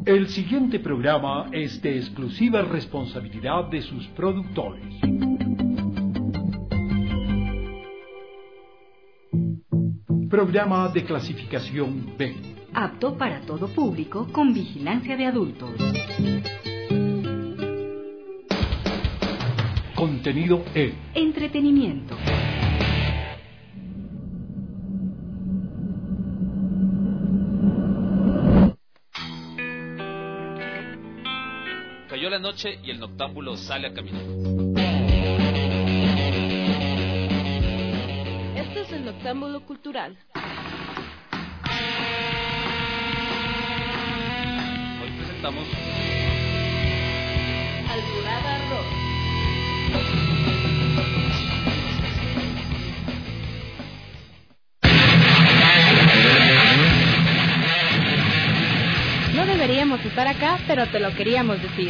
El siguiente programa es de exclusiva responsabilidad de sus productores. Programa de clasificación B. Apto para todo público con vigilancia de adultos. Contenido E. Entretenimiento. Cayó la noche y el noctámbulo sale a caminar. Este es el Noctámbulo Cultural. Hoy presentamos Alborada Rock. No deberíamos estar acá, pero te lo queríamos decir.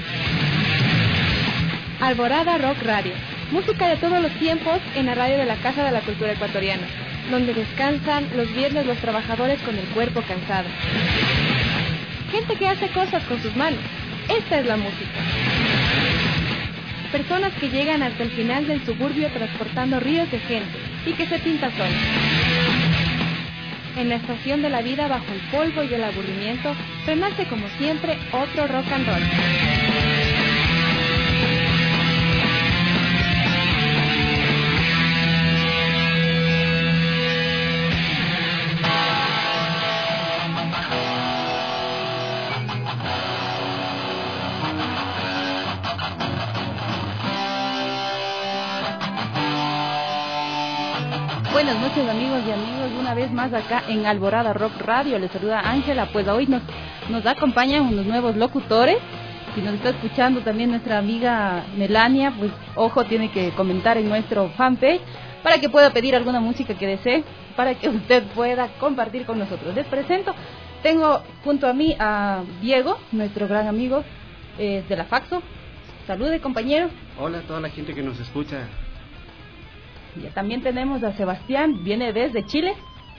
Alborada Rock Radio, música de todos los tiempos en la radio de la Casa de la Cultura Ecuatoriana, donde descansan los viernes los trabajadores con el cuerpo cansado. Gente que hace cosas con sus manos, esta es la música. Personas que llegan hasta el final del suburbio transportando ríos de gente y que se pintan solos. En la estación de la vida, bajo el polvo y el aburrimiento, renace como siempre otro rock and roll. Buenas noches, amigos y amigas, una vez más acá en Alborada Rock Radio. Les saluda Ángela. Pues hoy nos acompañan unos nuevos locutores. Si nos está escuchando también nuestra amiga Melania, pues ojo, tiene que comentar en nuestro fanpage para que pueda pedir alguna música que desee, para que usted pueda compartir con nosotros. Les presento, tengo junto a mí a Diego, nuestro gran amigo de la Faxo. Salude, compañero. Hola a toda la gente que nos escucha. Ya también tenemos a Sebastián, viene desde Chile.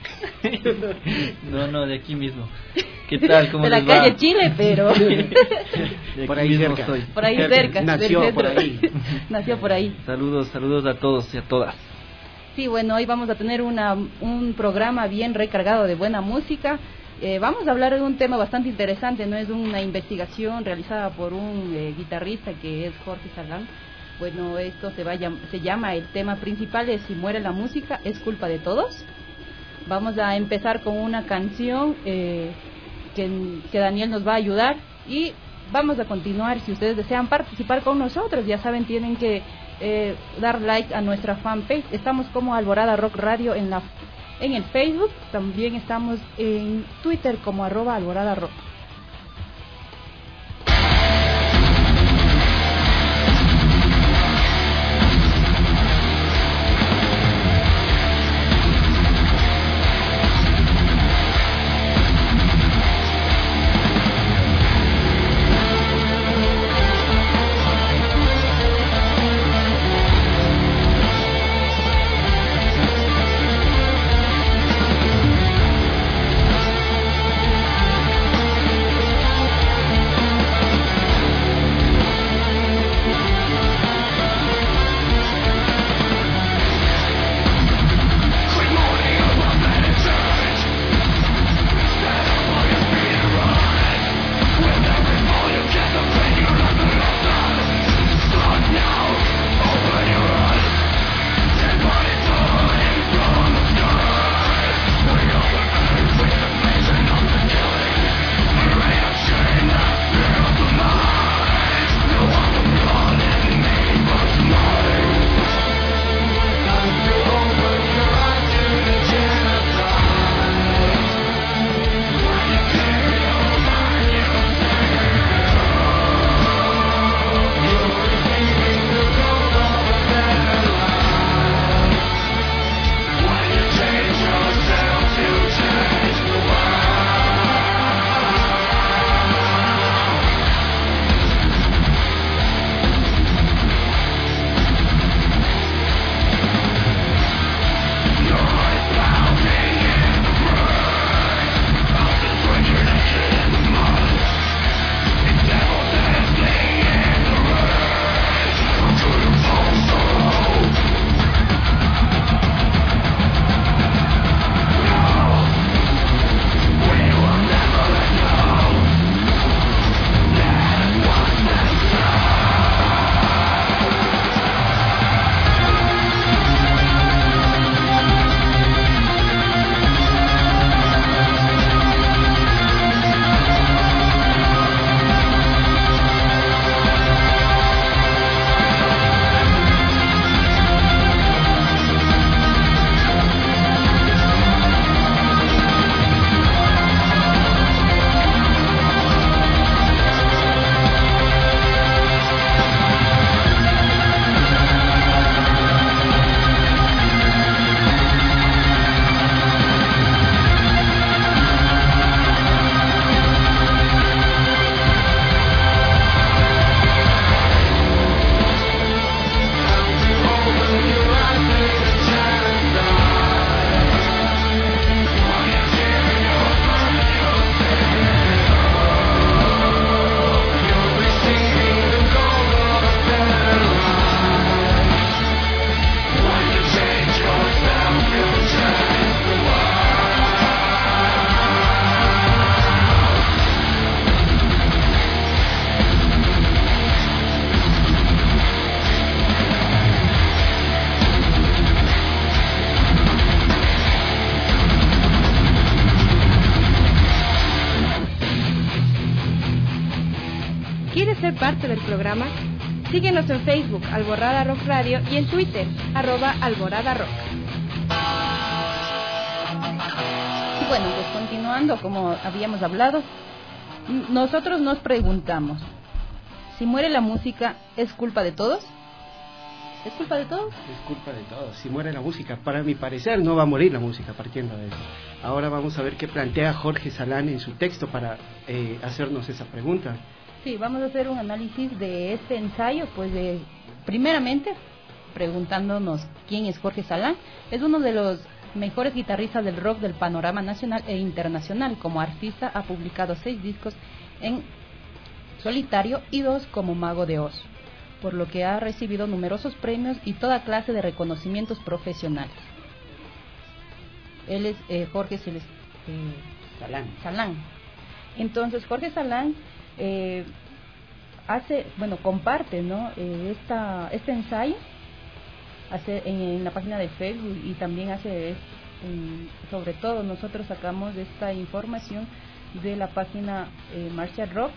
No, de aquí mismo. ¿Qué tal? ¿Cómo de les la va? calle Chile, pero por ahí cerca. Estoy. Por ahí cerca. Nació por ahí. Nació por ahí. Saludos a todos y a todas. Sí, bueno, hoy vamos a tener un programa bien recargado de buena música. Vamos a hablar de un tema bastante interesante, no es una investigación realizada por un guitarrista que es Jorge Salán. Bueno, esto se llama, el tema principal es Si muere la música, es culpa de todos. Vamos a empezar con una canción que Daniel nos va a ayudar y vamos a continuar. Si ustedes desean participar con nosotros, ya saben, tienen que dar like a nuestra fanpage. Estamos como Alborada Rock Radio en el Facebook, también estamos en Twitter como @Alborada Rock. ¿Quieres ser parte del programa? Síguenos en Facebook, Alborada Rock Radio, y en Twitter, @Alborada Rock. Y bueno, pues continuando, como habíamos hablado, nosotros nos preguntamos, si muere la música, ¿es culpa de todos? ¿Es culpa de todos? Es culpa de todos. Si muere la música, para mi parecer, no va a morir la música partiendo de eso. Ahora vamos a ver qué plantea Jorge Salán en su texto para hacernos esa pregunta. Sí, vamos a hacer un análisis de este ensayo, pues primeramente preguntándonos quién es Jorge Salán. Es uno de los mejores guitarristas del rock del panorama nacional e internacional. Como artista ha publicado 6 discos en solitario y 2 como Mago de Oz, por lo que ha recibido numerosos premios y toda clase de reconocimientos profesionales. Él es Jorge Salán. Entonces Jorge Salán comparte, ¿no? Este ensayo en la página de Facebook, y también sobre todo nosotros sacamos esta información de la página Martial Rock,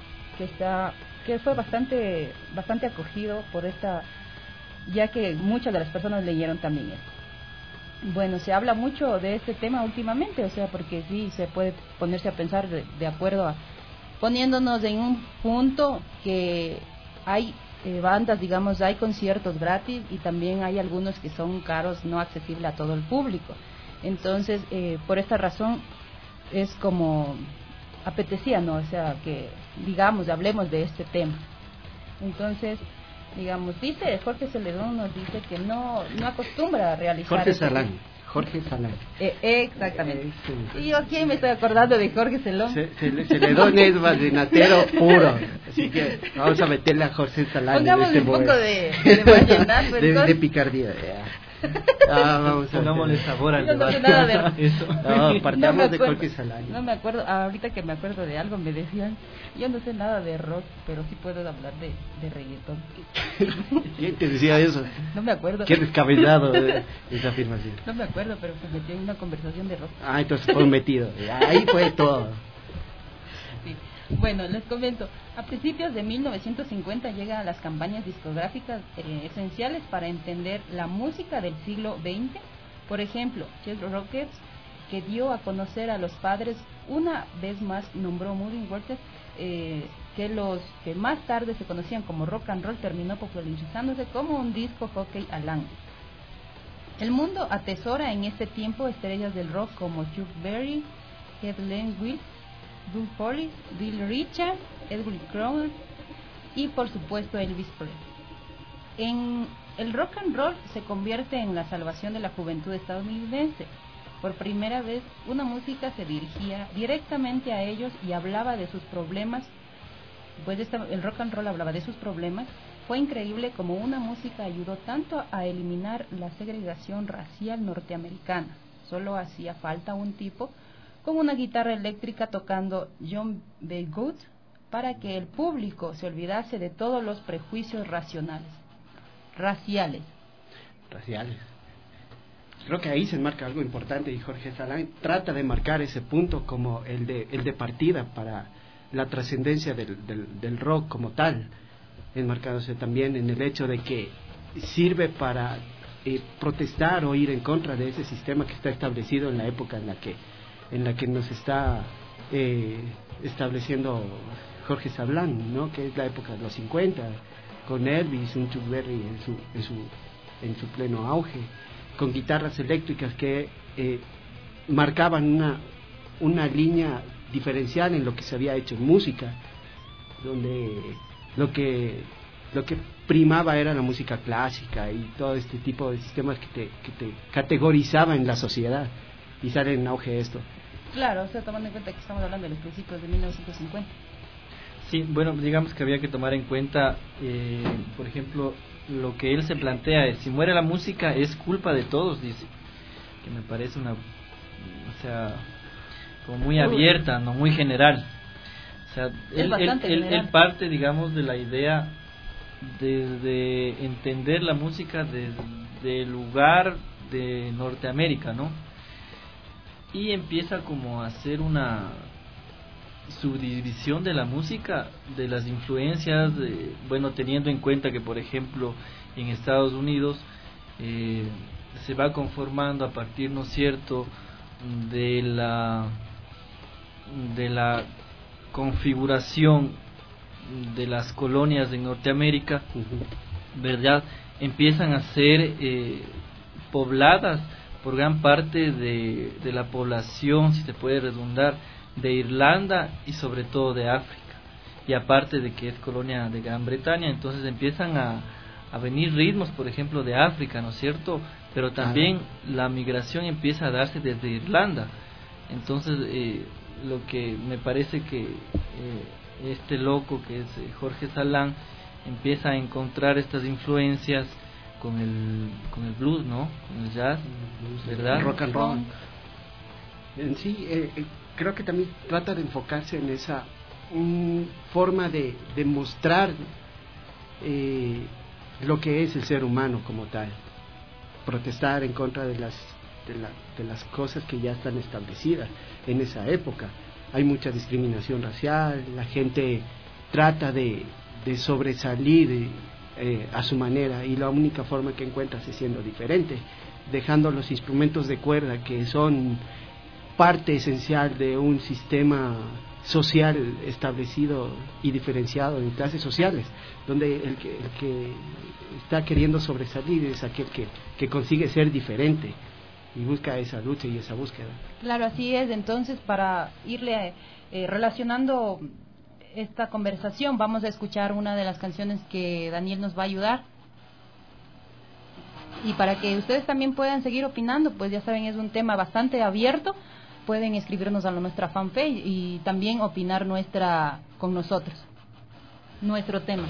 que fue bastante acogido por ya que muchas de las personas leyeron también esto. Bueno, se habla mucho de este tema últimamente, o sea, porque sí se puede ponerse a pensar de acuerdo poniéndonos en un punto que hay bandas, digamos, hay conciertos gratis y también hay algunos que son caros, no accesibles a todo el público. Entonces, por esta razón es como apetecía, ¿no? O sea, que digamos, hablemos de este tema. Entonces, digamos, dice Jorge Celedón, nos dice que no acostumbra a realizar Jorge Salán. Exactamente. ¿Y yo quién me estoy acordando de Jorge Celedón? Celedón es vallenatero puro, así que vamos a meterle a Jorge Salán. Pongámosle un poco de vallenato, de picardía. Pongámosle sabor al debate. Partamos de Jorge Salán. No me acuerdo, ahorita que me acuerdo de algo me decían, yo no sé nada de rock, pero sí puedo hablar de reggaetón. ¿Quién te decía eso? No me acuerdo. Qué descabellado esa afirmación. No me acuerdo, pero se metió en una conversación de rock. Entonces fue metido. Ahí fue todo. Sí. Bueno, les comento, a principios de 1950 llegan las campañas discográficas esenciales para entender la música del siglo XX. Por ejemplo, Chet Rockets, que dio a conocer a los padres, una vez más nombró Moving Waters, que los que más tarde se conocían como rock and roll, terminó popularizándose como un disco jockey al ángulo. El mundo atesora en este tiempo estrellas del rock como Chuck Berry, Ed Wills, Doug Hollis, Bill Richard, Edwin Crowder y por supuesto Elvis Presley. El rock and roll se convierte en la salvación de la juventud estadounidense. Por primera vez una música se dirigía directamente a ellos y hablaba de sus problemas. El rock and roll hablaba de sus problemas. Fue increíble como una música ayudó tanto a eliminar la segregación racial norteamericana. Solo hacía falta un tipo con una guitarra eléctrica tocando John B. Good para que el público se olvidase de todos los prejuicios raciales. Creo que ahí se enmarca algo importante y Jorge Salán trata de marcar ese punto como el de partida para la trascendencia del rock como tal, enmarcándose también en el hecho de que sirve para protestar o ir en contra de ese sistema que está establecido en la época en la que nos está estableciendo Jorge Salán, ¿no? Que es la época de los 50, con Elvis, un Chuck Berry en su pleno auge, con guitarras eléctricas que marcaban una línea diferencial en lo que se había hecho en música, donde lo que primaba era la música clásica y todo este tipo de sistemas que te categorizaban en la sociedad, y sale en auge esto. Claro, o sea, tomando en cuenta que estamos hablando de los principios de 1950. Sí, bueno, digamos que había que tomar en cuenta, por ejemplo, lo que él se plantea es, si muere la música es culpa de todos, dice, que me parece como muy abierta, no muy general. O sea, él parte, digamos, de la idea de entender la música desde el lugar de Norteamérica, ¿no? Y empieza como a hacer subdivisión de la música, de las influencias, bueno, teniendo en cuenta que, por ejemplo, en Estados Unidos se va conformando a partir, ¿no es cierto?, de la configuración de las colonias de Norteamérica, ¿verdad?, empiezan a ser pobladas por gran parte de la población, si se puede redundar, de Irlanda y sobre todo de África, y aparte de que es colonia de Gran Bretaña, entonces empiezan a venir ritmos, por ejemplo, de África, ¿no es cierto?, pero también la migración empieza a darse desde Irlanda. Entonces lo que me parece que este loco que es Jorge Salán empieza a encontrar estas influencias con el blues, ¿no?, con el jazz, ¿verdad?, el rock and roll. En sí, creo que también trata de enfocarse en esa forma de mostrar lo que es el ser humano como tal, protestar en contra de las cosas que ya están establecidas en esa época. Hay mucha discriminación racial, la gente trata de sobresalir a su manera, y la única forma que encuentras es siendo diferente, dejando los instrumentos de cuerda que son parte esencial de un sistema social establecido y diferenciado en clases sociales, donde el que está queriendo sobresalir es aquel que consigue ser diferente y busca esa lucha y esa búsqueda. Claro, así es. Entonces, para irle relacionando esta conversación, vamos a escuchar una de las canciones que Daniel nos va a ayudar, y para que ustedes también puedan seguir opinando, pues ya saben, es un tema bastante abierto. Pueden escribirnos a nuestra fanpage y también opinar con nosotros nuestro tema.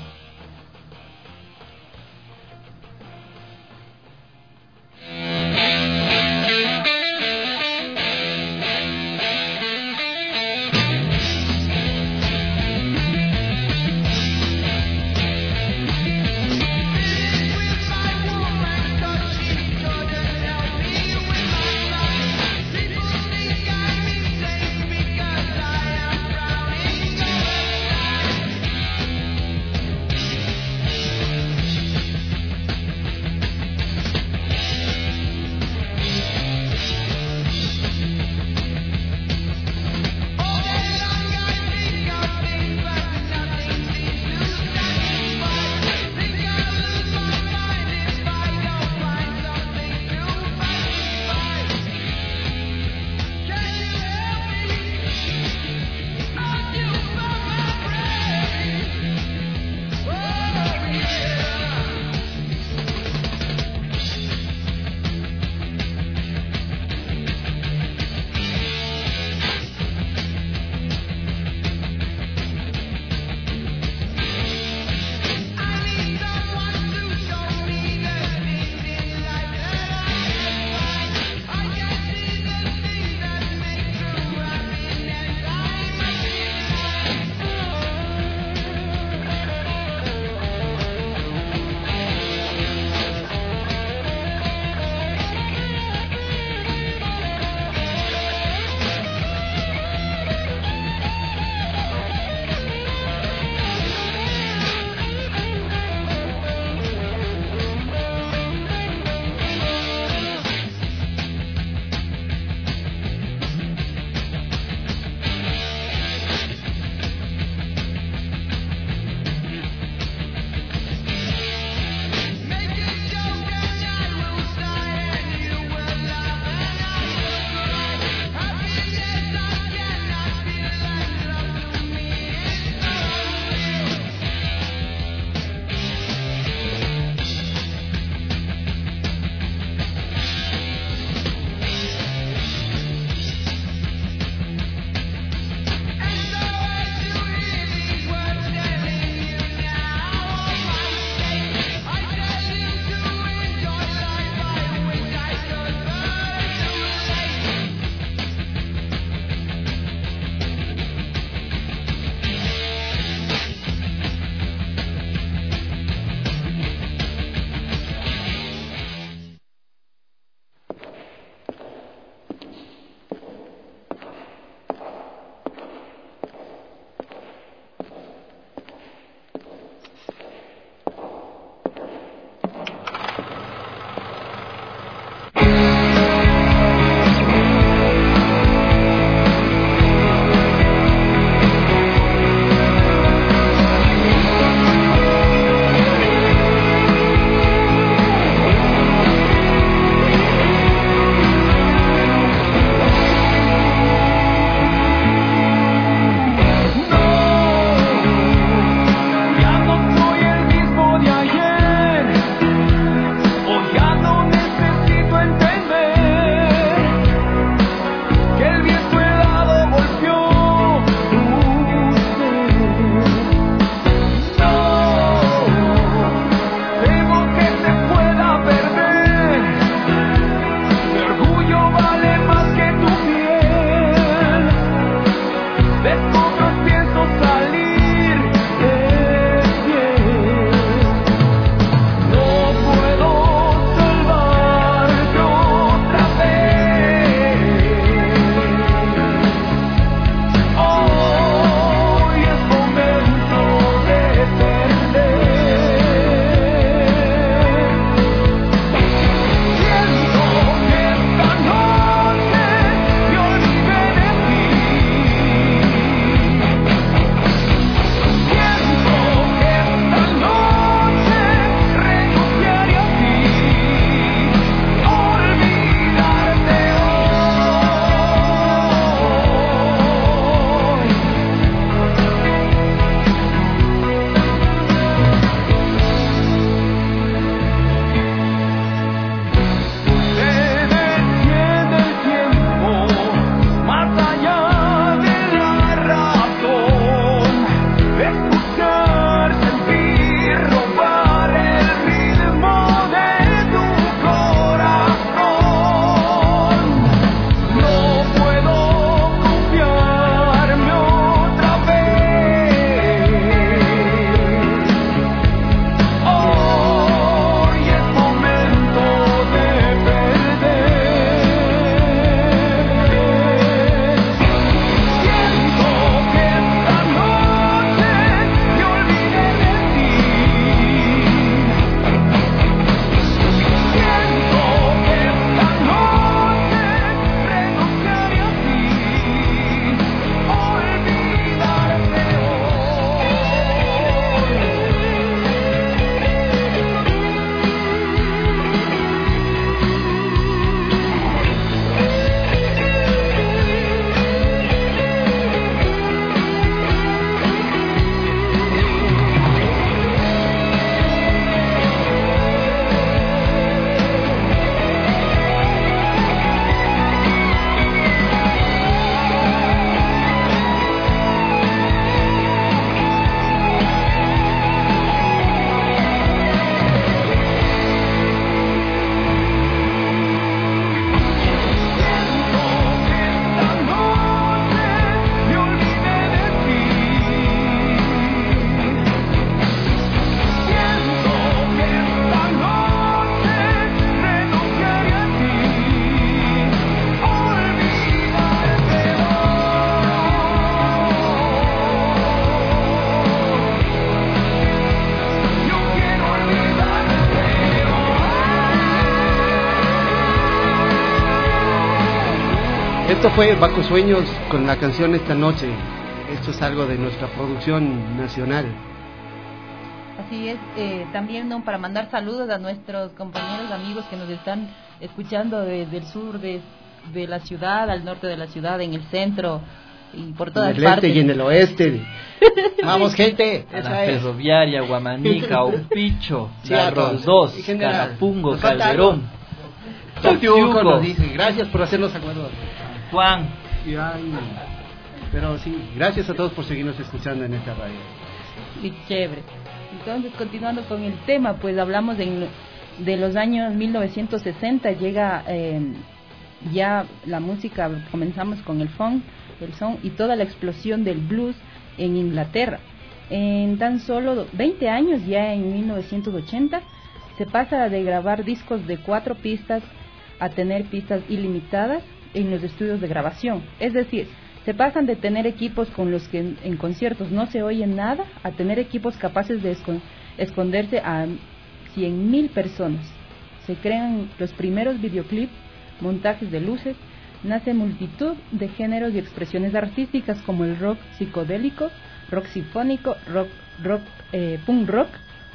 Esto fue Bajo Sueños con la canción Esta Noche. Esto es algo de nuestra producción nacional. Así es, también para mandar saludos a nuestros compañeros, amigos que nos están escuchando desde el sur de la ciudad, al norte de la ciudad, en el centro y por todas partes. En el este y en el oeste. Vamos, gente. A la Ferroviaria, Guamanica, Opicho, La Roldós, Carapungo, Calderón. Tociuco nos dice, gracias por hacernos acuerdos. Juan. Pero sí, gracias a todos por seguirnos escuchando en esta radio. Sí, chévere. Entonces, continuando con el tema, pues hablamos de los años 1960, llega ya la música, comenzamos con el funk, el son y toda la explosión del blues en Inglaterra. En tan solo 20 años, ya en 1980, se pasa de grabar discos de 4 pistas a tener pistas ilimitadas en los estudios de grabación. Es decir, se pasan de tener equipos con los que en conciertos no se oye nada a tener equipos capaces de esconderse a 100.000 personas. Se crean los primeros videoclips, montajes de luces, nace multitud de géneros y expresiones artísticas como el rock psicodélico, rock sinfónico, punk rock,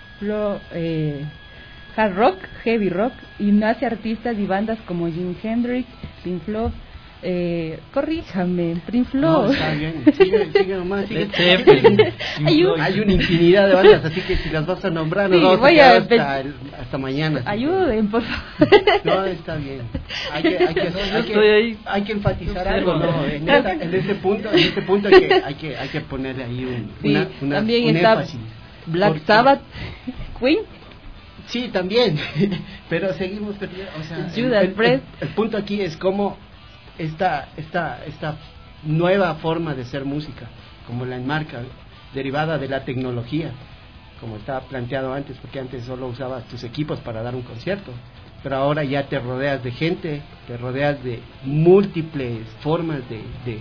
hard rock, heavy rock, y nace artistas y bandas como Jimi Hendrix, Pink Floyd, corríjame, Pink Floyd. No, está bien, sigue nomás, sigue. Hay una infinidad de bandas, así que si las vas a nombrar, nos vamos a quedar hasta mañana. Ayuden, por favor. No, está bien. Hay que enfatizar algo, ¿no? En este punto hay que ponerle ahí también un está énfasis. Black Sabbath, Queen. Sí, también, pero seguimos perdiendo, o sea, el punto aquí es cómo esta nueva forma de hacer música, como la enmarca, derivada de la tecnología, como estaba planteado antes, porque antes solo usabas tus equipos para dar un concierto, pero ahora ya te rodeas de gente, te rodeas de múltiples formas de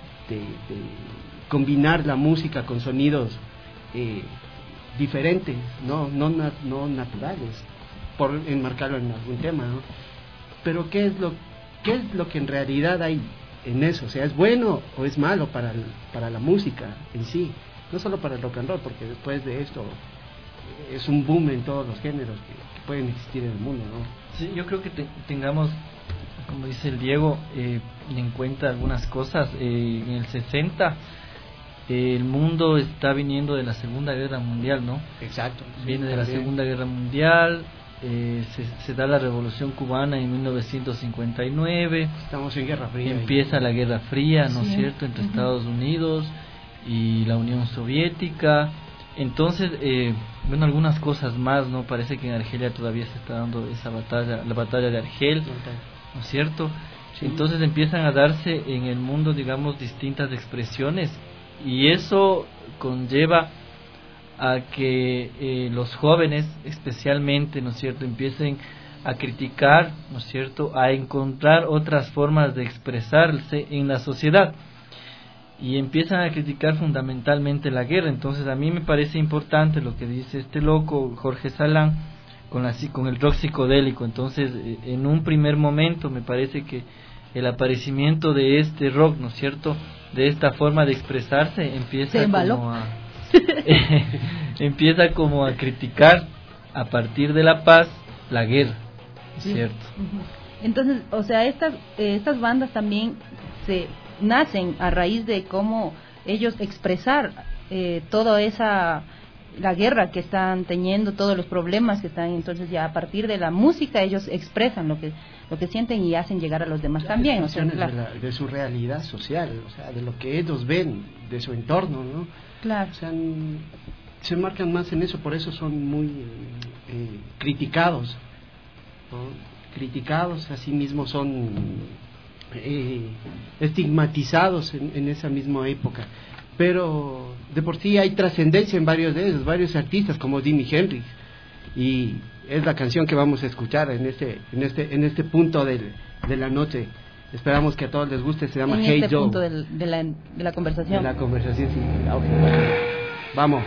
combinar la música con sonidos diferentes, no naturales, por enmarcarlo en algún tema, ¿no? Pero ¿qué es lo que en realidad hay en eso? O sea, ¿es bueno o es malo para la música en sí? No solo para el rock and roll, porque después de esto es un boom en todos los géneros que pueden existir en el mundo, ¿no? Sí, yo creo que tengamos, como dice el Diego, en cuenta algunas cosas. En el 60 el mundo está viniendo de la Segunda Guerra Mundial, ¿no? Exacto. Viene de la Segunda Guerra Mundial, se da la Revolución Cubana en 1959. Estamos en Guerra Fría. Empieza la Guerra Fría, ¿no es cierto?, entre Estados Unidos y la Unión Soviética. Entonces, algunas cosas más, ¿no? Parece que en Argelia todavía se está dando esa batalla, la batalla de Argel, ¿no es cierto? Sí. Entonces empiezan a darse en el mundo, digamos, distintas expresiones, y eso conlleva a que los jóvenes, especialmente, ¿no es cierto?, empiecen a criticar, ¿no es cierto?, a encontrar otras formas de expresarse en la sociedad, y empiezan a criticar fundamentalmente la guerra. Entonces a mí me parece importante lo que dice este loco Jorge Salán con el rock psicodélico. Entonces en un primer momento me parece que el aparecimiento de este rock, ¿no es cierto?, de esta forma de expresarse, empieza como a criticar a partir de la paz la guerra, ¿cierto? Entonces, o sea, estas bandas también se nacen a raíz de cómo ellos expresar toda la guerra que están teniendo, todos los problemas que están. Entonces ya a partir de la música ellos expresan lo que sienten y hacen llegar a los demás también, o sea, de su realidad social, o sea, de lo que ellos ven, de su entorno, ¿no? Claro. O sea, se marcan más en eso, por eso son muy criticados, ¿no? Criticados, así mismo son estigmatizados en esa misma época, pero de por sí hay trascendencia en varios de ellos, varios artistas como Jimi Hendrix, y es la canción que vamos a escuchar en este punto de la noche. Esperamos que a todos les guste. Se llama Hey Joe. Punto de la conversación. De la conversación, sí. Vamos.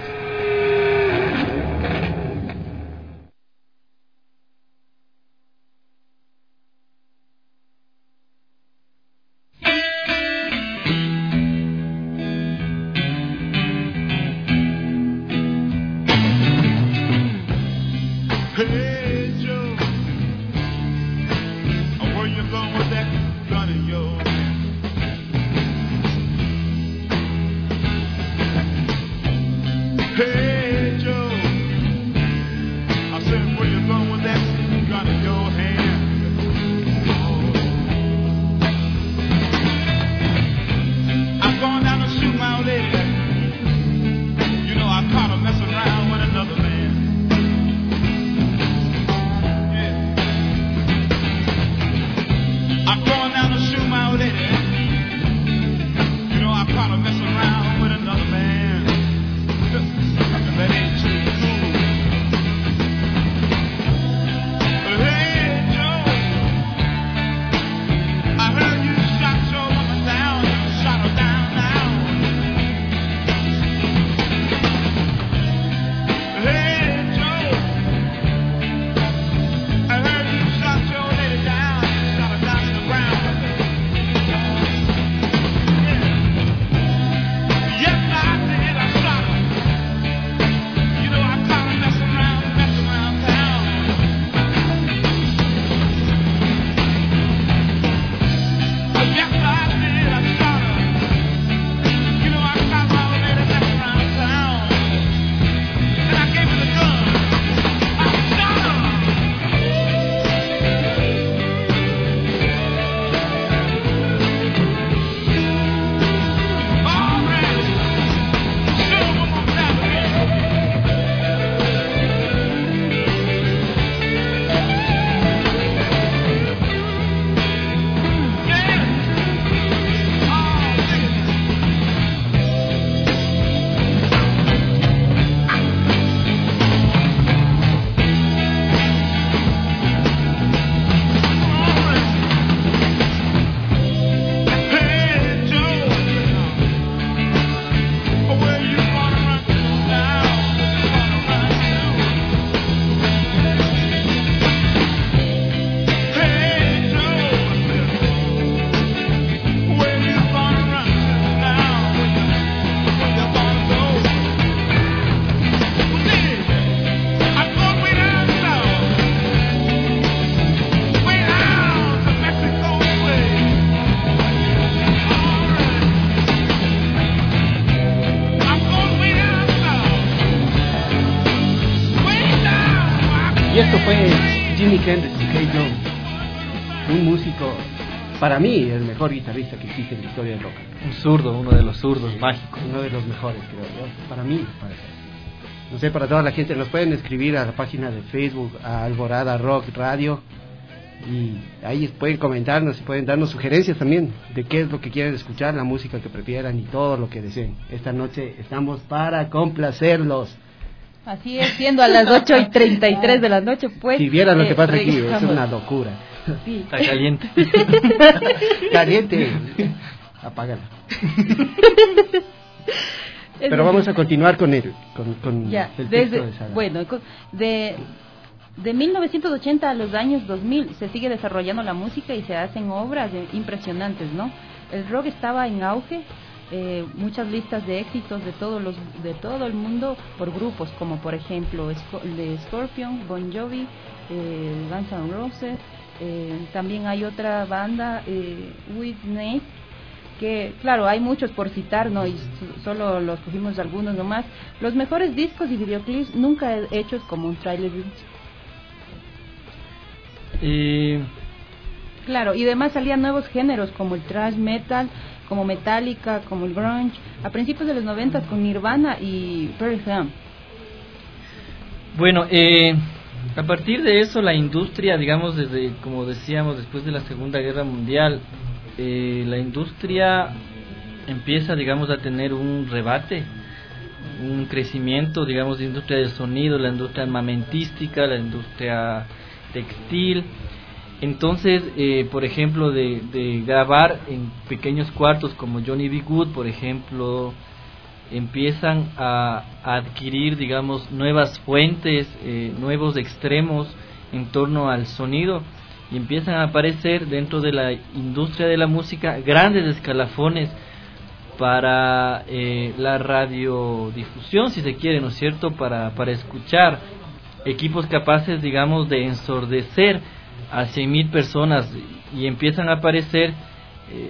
Y esto fue Jimi Hendrix, Hey Joe, un músico, para mí, el mejor guitarrista que existe en la historia del rock. Un zurdo, uno de los zurdos mágicos. Uno de los mejores, creo yo, para mí. No sé, para toda la gente, nos pueden escribir a la página de Facebook, a Alborada Rock Radio, y ahí pueden comentarnos y pueden darnos sugerencias también de qué es lo que quieren escuchar, la música que prefieran y todo lo que deseen. Esta noche estamos para complacerlos. Así es, siendo a las 8:33 de la noche, pues... Si vieran lo que pasa aquí, es una locura. Sí. Está caliente. Caliente. Apágala. Pero vamos a continuar con el texto de Sara. Bueno, de 1980 a los años 2000 se sigue desarrollando la música y se hacen obras impresionantes, ¿no? El rock estaba en auge. Muchas listas de éxitos de todo el mundo por grupos, como por ejemplo de Scorpion, Bon Jovi, Guns N' Roses, también hay otra banda, Whitney, que claro, hay muchos por citar, ¿no? Y solo los cogimos algunos nomás. Los mejores discos y videoclips nunca hechos como un trailer. Claro, y además salían nuevos géneros como el thrash metal, como Metallica, como el grunge, a principios de los 90 con Nirvana y Pearl Jam. Bueno, a partir de eso la industria, digamos, desde, como decíamos, después de la Segunda Guerra Mundial, la industria empieza, digamos, a tener un rebate, un crecimiento, digamos, de industria del sonido, la industria armamentística, la industria textil. Entonces, por ejemplo, de grabar en pequeños cuartos como Johnny B. Good, por ejemplo, empiezan a adquirir, digamos, nuevas fuentes, nuevos extremos en torno al sonido, y empiezan a aparecer dentro de la industria de la música grandes escalafones para la radiodifusión, si se quiere, ¿no es cierto?, para escuchar, equipos capaces, digamos, de ensordecer a 100,000 personas, y empiezan a aparecer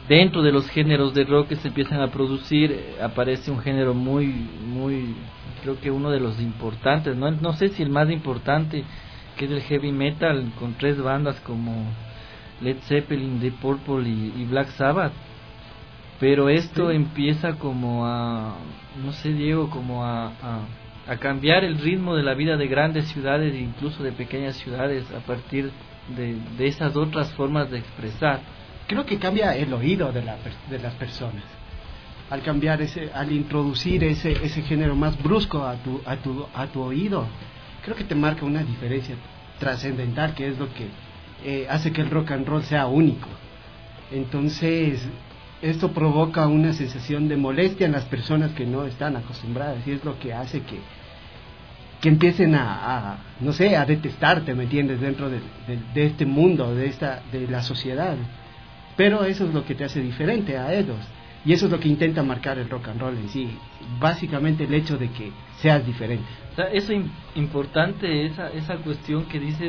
dentro de los géneros de rock que se empiezan a producir, aparece un género muy, creo que uno de los importantes, no sé si el más importante, que es el heavy metal, con 3 bandas como Led Zeppelin, Deep Purple y Black Sabbath. Pero esto empieza como a, no sé, Diego, como a cambiar el ritmo de la vida de grandes ciudades e incluso de pequeñas ciudades a partir de esas otras formas de expresar. Creo que cambia el oído de las personas. Al cambiar al introducir ese género más brusco a tu oído, creo que te marca una diferencia trascendental, que es lo que hace que el rock and roll sea único. Entonces, esto provoca una sensación de molestia en las personas que no están acostumbradas, y es lo que hace que empiecen a detestarte, ¿me entiendes?, dentro de este mundo, de la sociedad. Pero eso es lo que te hace diferente a ellos, y eso es lo que intenta marcar el rock and roll en sí, básicamente el hecho de que seas diferente. O sea, eso es importante, esa cuestión que dices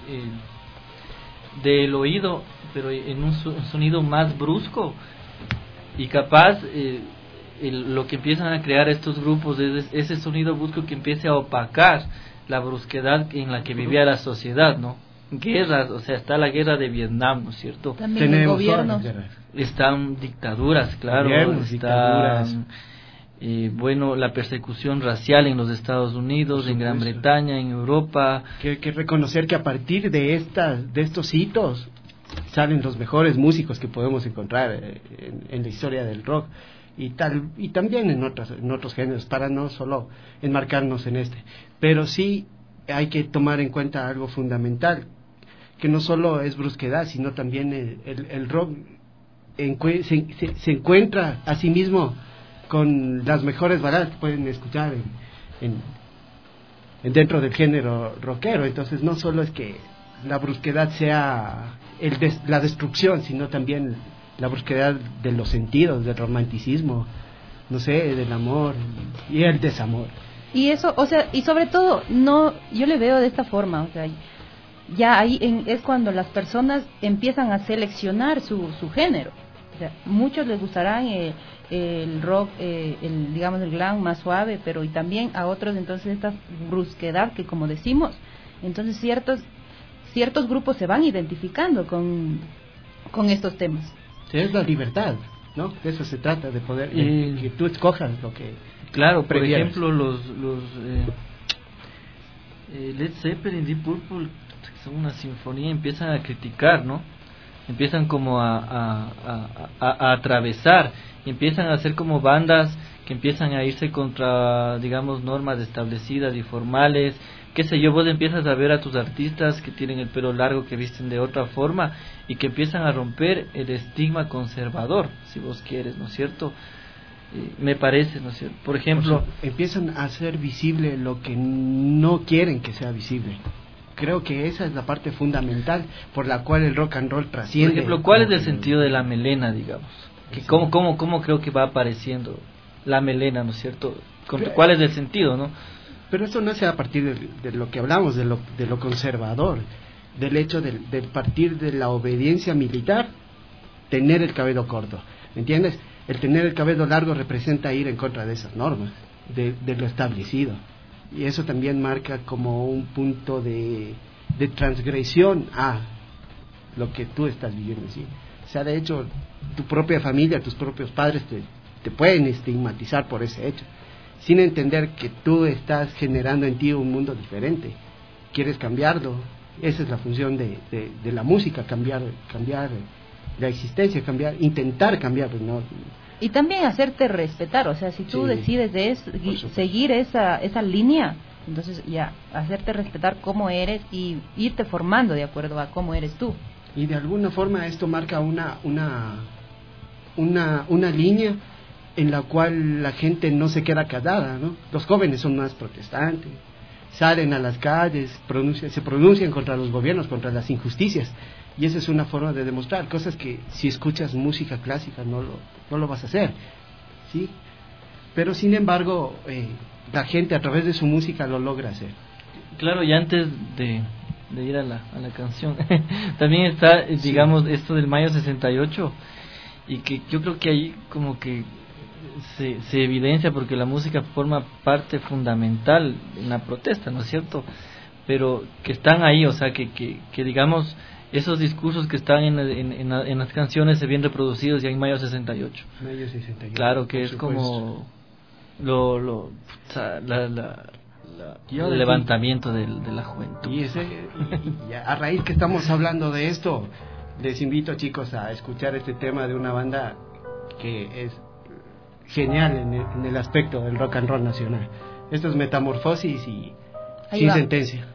del oído, pero en un sonido más brusco, y capaz lo que empiezan a crear estos grupos es ese sonido brusco que empiece a opacar la brusquedad en la que vivía la sociedad, ¿no? Guerras, o sea, está la guerra de Vietnam, ¿no es cierto? También los gobiernos. Están dictaduras, claro, están la persecución racial en los Estados Unidos, en Gran Bretaña, en Europa. Que reconocer que a partir de estos hitos salen los mejores músicos que podemos encontrar en la historia del rock, y también en otros géneros, para no solo enmarcarnos en este. Pero sí hay que tomar en cuenta algo fundamental, que no solo es brusquedad, sino también el rock se encuentra a sí mismo con las mejores baladas que pueden escuchar dentro del género rockero. Entonces no solo es que la brusquedad sea la destrucción, sino también la brusquedad de los sentidos, del romanticismo, no sé, del amor y el desamor. Y eso, o sea, y sobre todo, yo le veo de esta forma, o sea, ya ahí es cuando las personas empiezan a seleccionar su género. O sea, muchos les gustarán el rock, digamos el glam más suave, pero y también a otros entonces esta brusquedad que, como decimos, entonces ciertos grupos se van identificando con estos temas. Sí, es la libertad, ¿no? De eso se trata, de poder que tú escojas lo que... Claro, por ejemplo, los Led Zeppelin, Deep Purple, son una sinfonía, empiezan a criticar, ¿no? Empiezan como a atravesar, y empiezan a hacer como bandas que empiezan a irse contra, digamos, normas establecidas y formales, qué sé yo. Vos empiezas a ver a tus artistas que tienen el pelo largo, que visten de otra forma, y que empiezan a romper el estigma conservador, si vos quieres, ¿no es cierto? Me parece, ¿no es cierto? Por ejemplo, empiezan a hacer visible lo que no quieren que sea visible. Creo que esa es la parte fundamental por la cual el rock and roll trasciende. Por ejemplo, ¿cuál es el sentido de la melena, digamos? Que ¿Cómo creo que va apareciendo la melena, ¿no es cierto? ¿Cuál es el sentido, no? Pero eso nace a partir de lo que hablamos, de lo conservador, del hecho de partir de la obediencia militar, tener el cabello corto, ¿me entiendes? El tener el cabello largo representa ir en contra de esas normas, de lo establecido, y eso también marca como un punto de transgresión a lo que tú estás viviendo, ¿sí? O sea, de hecho, tu propia familia, tus propios padres te pueden estigmatizar por ese hecho, sin entender que tú estás generando en ti un mundo diferente, quieres cambiarlo. Esa es la función de la música, cambiar la existencia, intentar cambiar, pues no. Y también hacerte respetar, o sea, si tú decides seguir esa línea, entonces ya, hacerte respetar cómo eres y irte formando de acuerdo a cómo eres tú. Y de alguna forma esto marca una línea en la cual la gente no se queda callada, ¿no? Los jóvenes son más protestantes, salen a las calles, se pronuncian contra los gobiernos, contra las injusticias, y esa es una forma de demostrar cosas que si escuchas música clásica no lo vas a hacer, ¿sí? Pero sin embargo la gente a través de su música lo logra hacer. Claro, y antes de ir a la canción también está, digamos, esto del mayo 68, y que yo creo que ahí como que se evidencia, porque la música forma parte fundamental en la protesta, ¿no es cierto? Pero que están ahí, o sea, que digamos, esos discursos que están en las canciones se ven reproducidos ya en Mayo 68. Mayo 68. Claro que es supuesto. como el levantamiento de la juventud. Y a raíz que estamos hablando de esto, les invito, chicos, a escuchar este tema de una banda que es genial en el aspecto del rock and roll nacional. Esto es Metamorfosis y Ahí Sin va. Sentencia.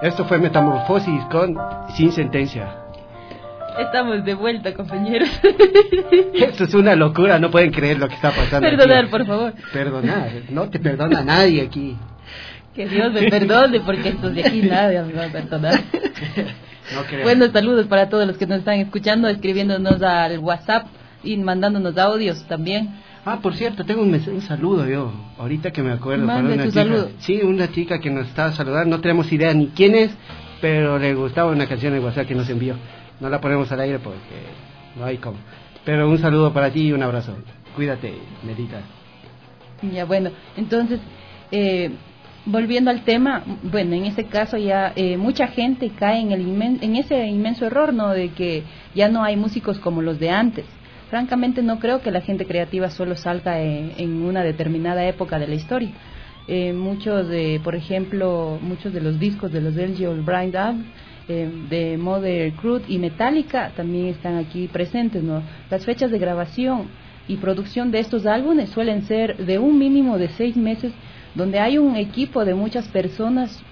Esto fue Metamorfosis con Sin Sentencia. Estamos de vuelta, compañeros. Esto es una locura, no pueden creer lo que está pasando. Perdonar, aquí. por favor. Perdonar, no te perdona nadie aquí. Que Dios me perdone, porque estos de aquí nadie me va a perdonar. No creo. Buenos saludos para todos los que nos están escuchando, escribiéndonos al WhatsApp y mandándonos audios también. Ah, por cierto, tengo un saludo yo, ahorita que me acuerdo. Mande para una tu chica. saludo. Sí, una chica que nos estaba saludando, no tenemos idea ni quién es, pero le gustaba una canción de WhatsApp que nos envió. No la ponemos al aire porque no hay cómo. Pero un saludo para ti y un abrazo. Cuídate, Melita. Ya, bueno, entonces, volviendo al tema, bueno, en este caso ya mucha gente cae en ese inmenso error, ¿no? De que ya no hay músicos como los de antes. Francamente no creo que la gente creativa solo salga en una determinada época de la historia. Por ejemplo, muchos de los discos de los LG Albright de Mother Crute y Metallica también están aquí presentes, ¿no? Las fechas de grabación y producción de estos álbumes suelen ser de un mínimo de 6 meses, donde hay un equipo de muchas personas,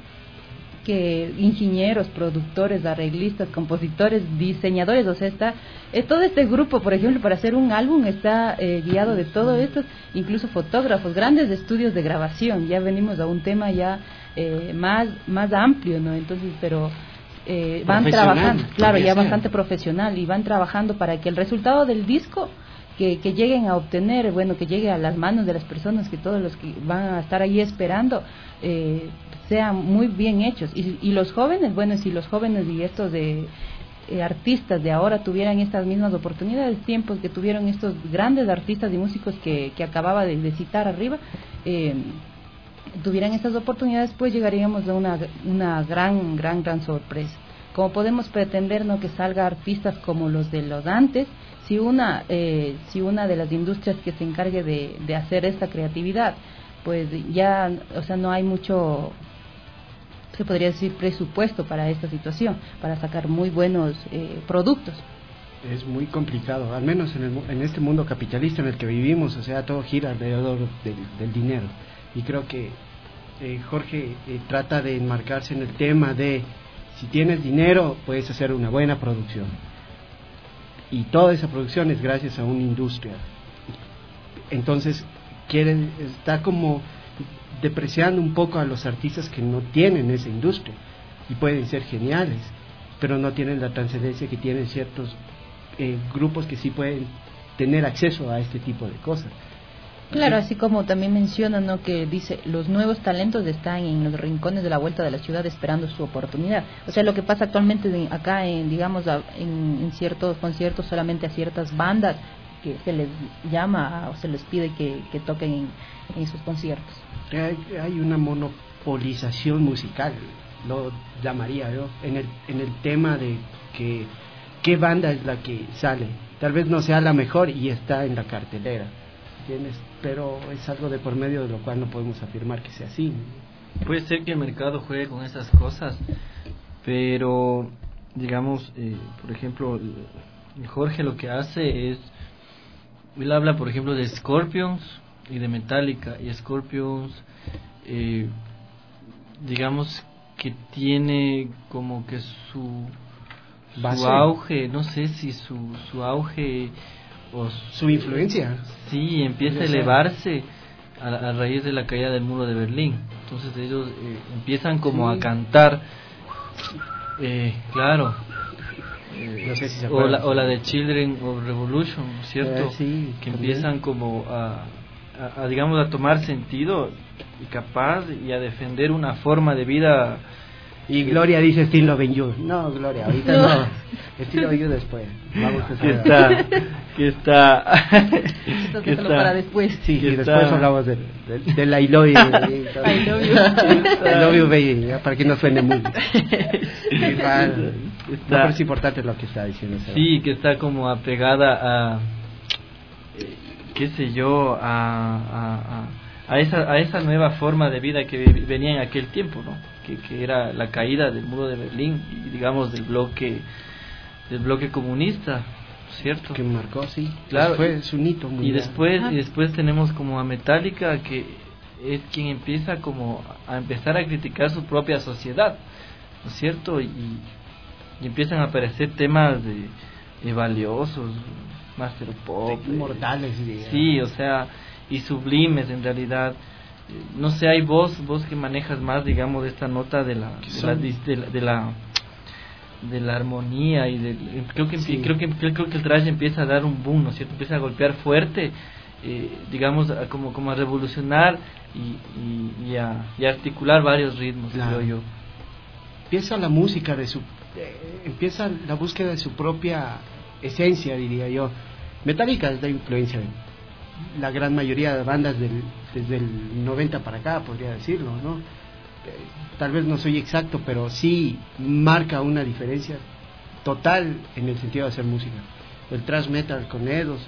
ingenieros, productores, arreglistas, compositores, diseñadores, o sea, está todo este grupo, por ejemplo, para hacer un álbum está guiado de todo esto, incluso fotógrafos, grandes estudios de grabación. Ya venimos a un tema ya más amplio, ¿no? Entonces, pero van trabajando, claro, ya bastante profesional, y van trabajando para que el resultado del disco que lleguen a obtener, bueno, que llegue a las manos de las personas, que todos los que van a estar ahí esperando sean muy bien hechos. Y los jóvenes, bueno, si los jóvenes y estos de artistas de ahora tuvieran estas mismas oportunidades, tiempos que tuvieron estos grandes artistas y músicos que acababa de citar arriba, tuvieran estas oportunidades, pues llegaríamos a una gran sorpresa. Como podemos pretender, ¿no?, que salga artistas como los de los antes, si una de las industrias que se encargue de hacer esta creatividad, pues ya, o sea, no hay mucho, se podría decir, presupuesto para esta situación, para sacar muy buenos productos. Es muy complicado, al menos en este mundo capitalista en el que vivimos, o sea, todo gira alrededor del dinero. Y creo que Jorge trata de enmarcarse en el tema de, si tienes dinero, puedes hacer una buena producción. Y toda esa producción es gracias a una industria. Entonces, está como depreciando un poco a los artistas que no tienen esa industria. Y pueden ser geniales, pero no tienen la trascendencia que tienen ciertos grupos que sí pueden tener acceso a este tipo de cosas. Claro, así como también menciona, ¿no?, que dice, los nuevos talentos están en los rincones de la vuelta de la ciudad esperando su oportunidad. O sea, lo que pasa actualmente acá en ciertos conciertos, solamente a ciertas bandas que se les llama o se les pide que toquen en sus conciertos. Hay una monopolización musical, lo llamaría yo, en el tema de que qué banda es la que sale. Tal vez no sea la mejor y está en la cartelera, ¿entiendes? Pero es algo de por medio de lo cual no podemos afirmar que sea así. Puede ser que el mercado juegue con esas cosas, pero digamos, por ejemplo, Jorge lo que hace es, él habla por ejemplo de Scorpions y de Metallica, y Scorpions digamos que tiene como que su auge, no sé si su auge o su influencia, sí, empieza a elevarse a raíz de la caída del muro de Berlín. Entonces ellos empiezan como a cantar, claro, no sé si se o la de Children of Revolution, ¿cierto? Sí, que empiezan como a digamos a tomar sentido y capaz y a defender una forma de vida. Y Gloria dice Still Loving You. No, Gloria, ahorita no. Still Loving You después. Vamos a que está para después. Sí, y después hablamos del I Love You. I Love You. I Love You, baby, para que no suene muy. No, es importante lo que está diciendo. Sí, que está como apegada a, qué sé yo, a esa nueva forma de vida que venía en aquel tiempo, ¿no? Que era la caída del muro de Berlín y digamos del bloque comunista, ¿cierto? Que marcó, sí, claro, fue un hito mundial. Y después tenemos como a Metallica, que es quien empieza como a empezar a criticar su propia sociedad, ¿no es cierto? Y empiezan a aparecer temas de valiosos, master pop, inmortales, sí, o sea, y sublimes en realidad. No sé, hay vos que manejas más, digamos, de esta nota de la armonía y creo que el thrash empieza a dar un boom, ¿no es cierto? Empieza a golpear fuerte, digamos, como a revolucionar y a articular varios ritmos, creo yo. Empieza la música empieza la búsqueda de su propia esencia, diría yo. Metallica es la influencia de la gran mayoría de bandas desde el 90 para acá, podría decirlo, ¿no? Tal vez no soy exacto, pero sí marca una diferencia total en el sentido de hacer música. El thrash metal con ellos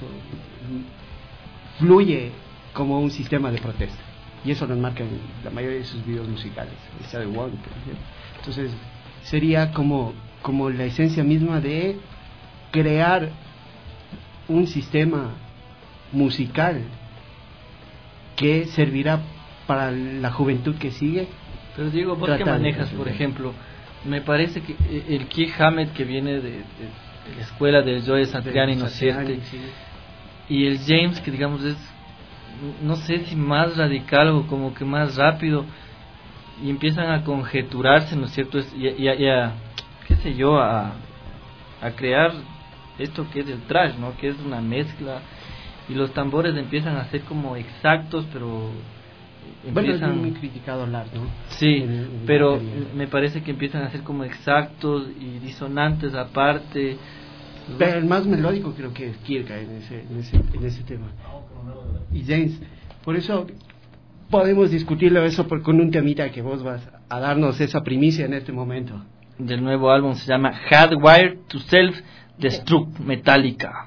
fluye como un sistema de protesta, y eso lo marca en la mayoría de sus videos musicales. Esta de One, por ejemplo. Entonces sería como la esencia misma de crear un sistema musical que servirá para la juventud que sigue. Pero Diego, vos que manejas, por ejemplo, me parece que el Kirk Hammett, que viene de la escuela del Joe Satriani, ¿no es cierto? Sí. Y el James, que digamos es, no sé si más radical o como que más rápido, y empiezan a conjeturarse, ¿no es cierto? Y a qué sé yo, a crear esto que es el thrash, ¿no? Que es una mezcla, y los tambores empiezan a ser como exactos, pero empiezan... Bueno, es muy criticado Lars, ¿no? Sí, pero me parece que empiezan a ser como exactos y disonantes aparte. Pero el más melódico creo que es Kirk en ese tema. Y James, por eso podemos discutirlo eso con un temita que vos vas a darnos esa primicia en este momento. Del nuevo álbum, se llama Hardwired to Self-Destruct, Metallica.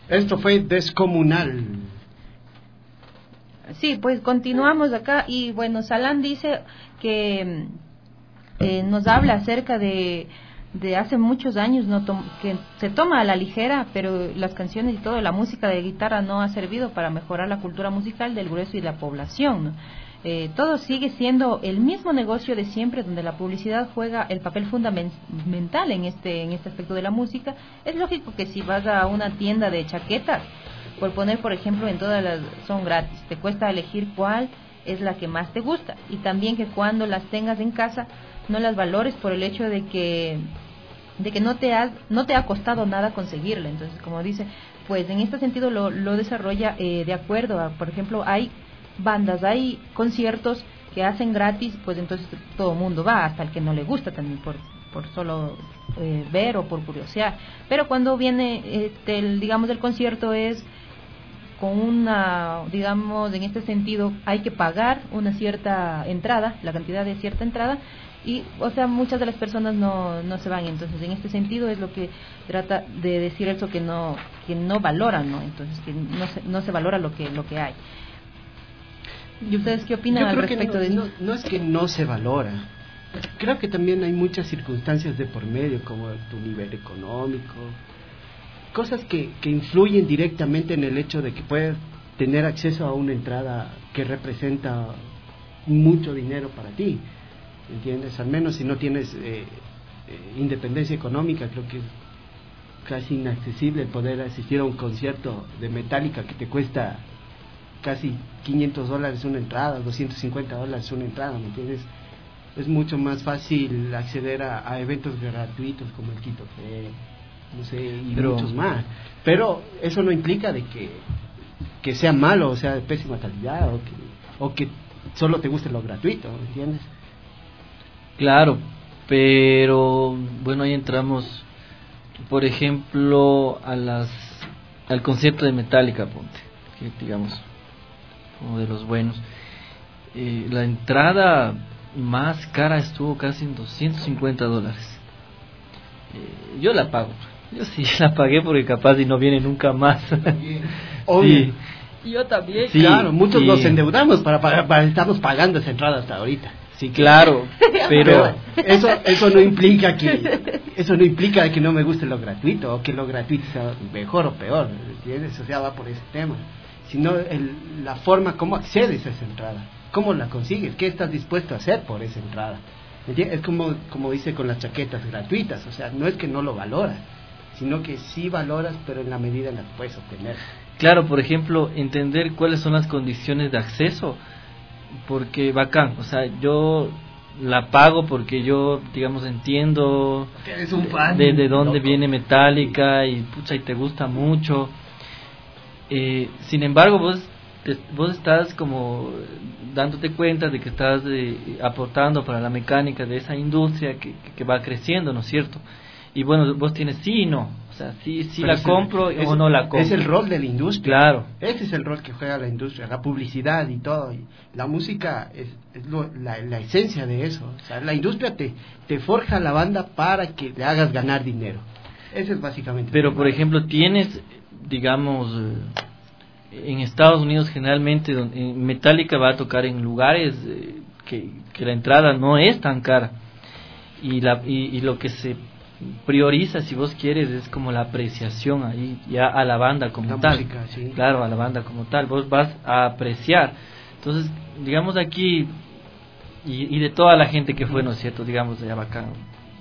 Esto fue Descomunal. Sí, pues continuamos acá y bueno, Salán dice que nos habla acerca de hace muchos años que se toma a la ligera, pero las canciones y toda la música de guitarra no ha servido para mejorar la cultura musical del grueso y la población, ¿no? Todo sigue siendo el mismo negocio de siempre, donde la publicidad juega el papel fundamental en este aspecto de la música. Es lógico que si vas a una tienda de chaquetas, por poner por ejemplo, en todas las son gratis, te cuesta elegir cuál es la que más te gusta, y también que cuando las tengas en casa no las valores por el hecho de que no te ha costado nada conseguirla. Entonces, como dice, pues en este sentido lo desarrolla de acuerdo a, por ejemplo, hay bandas, hay conciertos que hacen gratis, pues entonces todo el mundo va, hasta el que no le gusta también por solo ver o por curiosear. Pero cuando viene digamos el concierto es con una, digamos, en este sentido hay que pagar una cierta entrada, la cantidad de cierta entrada, y o sea muchas de las personas no se van. Entonces en este sentido es lo que trata de decir eso, que no valoran, ¿no? Entonces que no se valora lo que hay. ¿Y ustedes qué opinan al respecto de eso? No es que no se valora. Creo que también hay muchas circunstancias de por medio, como tu nivel económico, cosas que influyen directamente en el hecho de que puedes tener acceso a una entrada que representa mucho dinero para ti, ¿entiendes? Al menos si no tienes independencia económica, creo que es casi inaccesible el poder asistir a un concierto de Metallica que te cuesta casi $500 una entrada, $250 una entrada, ¿me entiendes? Es mucho más fácil acceder a eventos gratuitos como el Quito Fe, no sé, y muchos más. Pero eso no implica de que sea malo, o sea de pésima calidad, o que solo te guste lo gratuito, ¿me entiendes? Claro, pero bueno, ahí entramos, por ejemplo, al concierto de Metallica, ponte, que digamos uno de los buenos. La entrada más cara estuvo casi en $250. Yo la pago. Yo sí la pagué porque capaz y no viene nunca más. Sí. Yo también. Sí, claro, muchos nos endeudamos para estamos pagando esa entrada hasta ahorita. Sí, claro, pero eso no implica que no me guste lo gratuito, o que lo gratuito sea mejor o peor, ¿entiendes? O sea, va por ese tema, sino la forma como accedes a esa entrada, cómo la consigues, qué estás dispuesto a hacer por esa entrada, ¿entiendes? Es como dice con las chaquetas gratuitas, o sea, no es que no lo valoras, sino que sí valoras, pero en la medida en la que puedes obtener. Claro, por ejemplo, entender cuáles son las condiciones de acceso, porque bacán, o sea, yo la pago porque yo, digamos, entiendo de dónde viene Metallica y pucha, y te gusta mucho. Sin embargo, vos estás como dándote cuenta de que estás aportando para la mecánica de esa industria que va creciendo, ¿no es cierto? Y bueno, vos tienes sí y no, o sea, sí la compro o no la compro. Es el rol de la industria. Claro. Ese es el rol que juega la industria, la publicidad y todo. Y la música es la esencia de eso. O sea, la industria te forja la banda para que le hagas ganar dinero. Ese es básicamente. Pero, por ejemplo, tienes, digamos, en Estados Unidos generalmente Metallica va a tocar en lugares que la entrada no es tan cara. Y lo que se prioriza, si vos quieres, es como la apreciación ahí ya a la banda como la tal. Música, sí. Claro, a la banda como tal, vos vas a apreciar. Entonces, digamos aquí, y de toda la gente que fue, ¿no es cierto? Digamos, de bacán.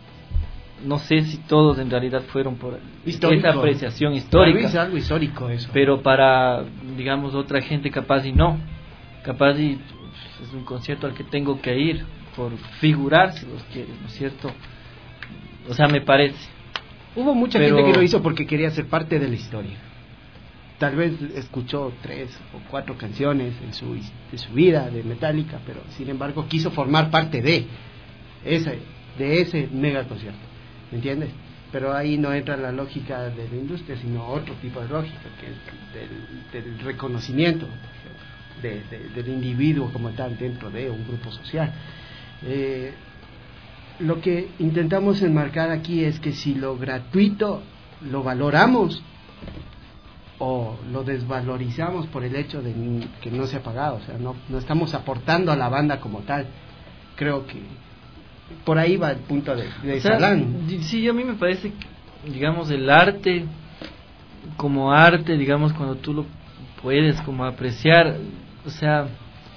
No sé si todos en realidad fueron por esa apreciación histórica. Es algo histórico eso. Pero para, digamos, otra gente capaz y no. Capaz y es un concierto al que tengo que ir por figurar, si vos quieres, ¿no es cierto? O sea, me parece. Hubo mucha gente que lo hizo porque quería ser parte de la historia. Tal vez escuchó 3 o 4 canciones de su vida de Metallica, pero sin embargo quiso formar parte de ese mega concierto, ¿me entiendes? Pero ahí no entra la lógica de la industria, sino otro tipo de lógica, que es del reconocimiento del individuo como tal dentro de un grupo social. Lo que intentamos enmarcar aquí es que si lo gratuito lo valoramos, o lo desvalorizamos por el hecho de que no se ha pagado, o sea, no estamos aportando a la banda como tal. Creo que por ahí va el punto de Salán. Sí, a mí me parece que, digamos, el arte como arte, digamos, cuando tú lo puedes como apreciar, o sea,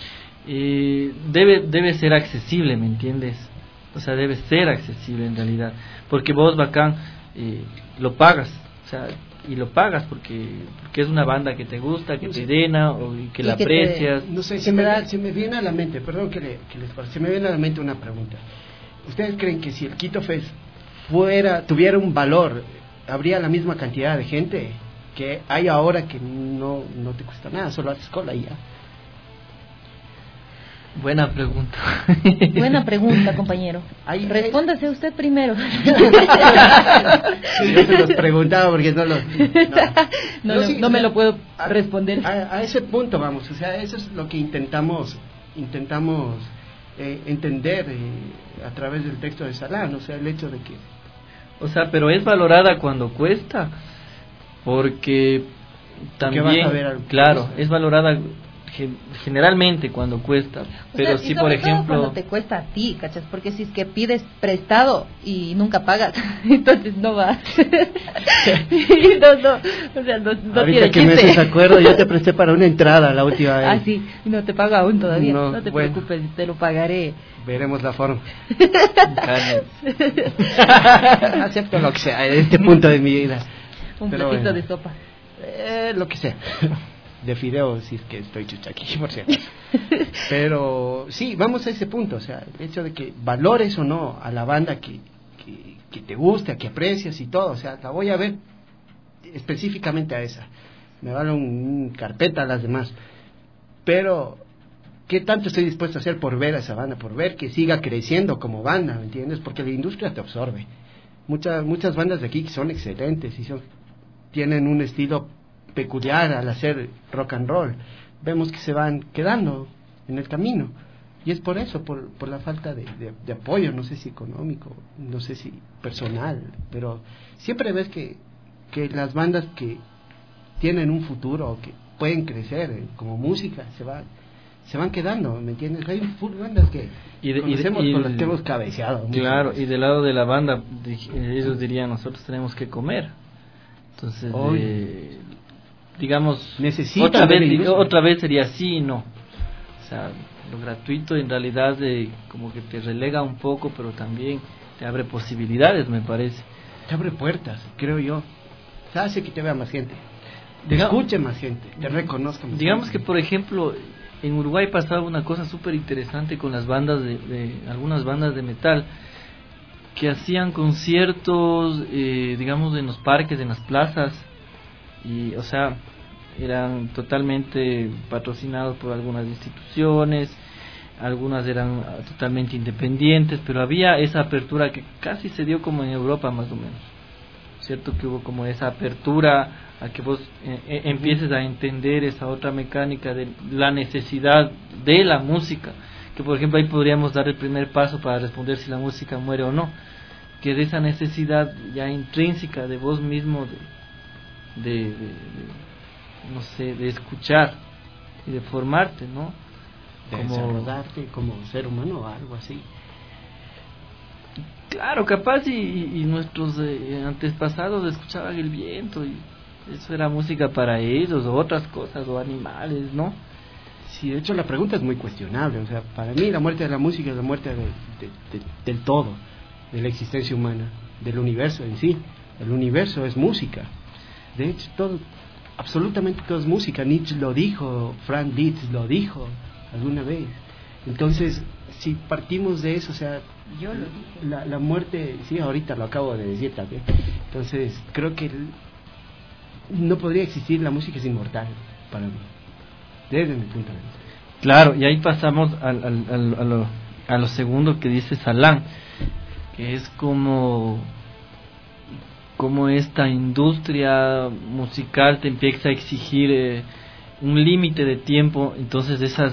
debe ser accesible, ¿me entiendes? O sea, debe ser accesible en realidad, porque vos, bacán, lo pagas, o sea, y lo pagas porque es una banda que te gusta, que te llena, o que la aprecias. No sé, se me viene a la mente, perdón que les pase, se me viene a la mente una pregunta. ¿Ustedes creen que si el Quito Fest tuviera un valor, habría la misma cantidad de gente que hay ahora, que no te cuesta nada, solo haces cola y ya? Buena pregunta. Buena pregunta, compañero. Respóndase usted primero. Sí, yo se los preguntaba porque no me lo puedo responder. A ese punto vamos, o sea, eso es lo que intentamos entender a través del texto de Salán, o sea, el hecho de que... O sea, pero es valorada cuando cuesta, porque también, claro, es valorada generalmente cuando cuesta, pero si por ejemplo cuando te cuesta a ti, ¿cachas? Porque si es que pides prestado y nunca pagas, entonces no vas. O sea, no ahorita tiene que me haces acuerdo, yo te presté para una entrada la última vez. Ah, sí, no te paga aún todavía, no te preocupes, te lo pagaré. Veremos la forma. Acepto lo que sea en este punto de mi vida. Un platito de sopa. Lo que sea. De fideo, si es que estoy chucha aquí, por cierto. Pero sí, vamos a ese punto, o sea, el hecho de que valores o no a la banda que te gusta, que aprecias y todo, o sea, la voy a ver específicamente a esa. Me vale un carpeta a las demás. Pero, ¿qué tanto estoy dispuesto a hacer por ver a esa banda? Por ver que siga creciendo como banda, ¿me entiendes? Porque la industria te absorbe. Muchas bandas de aquí son excelentes y tienen un estilo peculiar al hacer rock and roll. Vemos que se van quedando en el camino, y es por eso, por la falta de apoyo, no sé si económico, no sé si personal, pero siempre ves que las bandas que tienen un futuro o que pueden crecer como música se van quedando, ¿me entiendes? Hay full bandas que conocemos con las que hemos cabeceado. Claro, y del lado de la banda ellos dirían, nosotros tenemos que comer, entonces digamos, otra vez sería sí y no. O sea, lo gratuito en realidad como que te relega un poco, pero también te abre posibilidades, me parece. Te abre puertas, creo yo. O sea, hace que te vea más gente, te escuche más gente, te reconozca más digamos gente. Que, por ejemplo, en Uruguay pasaba una cosa súper interesante con las bandas algunas bandas de metal, que hacían conciertos, digamos, en los parques, en las plazas, y, o sea, eran totalmente patrocinados por algunas instituciones, algunas eran totalmente independientes, pero había esa apertura que casi se dio como en Europa más o menos, cierto, que hubo como esa apertura a que vos empieces a entender esa otra mecánica de la necesidad de la música, que por ejemplo ahí podríamos dar el primer paso para responder si la música muere o no, que de esa necesidad ya intrínseca de vos mismo de no sé, de escuchar y de formarte, ¿no? De desarrollarte como ser humano o algo así. Claro, capaz y nuestros antepasados escuchaban el viento y eso era música para ellos, o otras cosas, o animales, ¿no? Sí, de hecho la pregunta es muy cuestionable, o sea, para mí la muerte de la música es la muerte del todo, de la existencia humana, del universo en sí. El universo es música. De hecho, absolutamente todo es música. Nietzsche lo dijo, Frank Liszt lo dijo alguna vez. Entonces, si partimos de eso, o sea, yo lo dije. La muerte, sí, ahorita lo acabo de decir también. Entonces, creo que no podría existir, la música es inmortal para mí, desde mi punto de vista. Claro, y ahí pasamos a lo segundo que dice Salán, que es como esta industria musical te empieza a exigir un límite de tiempo, entonces esas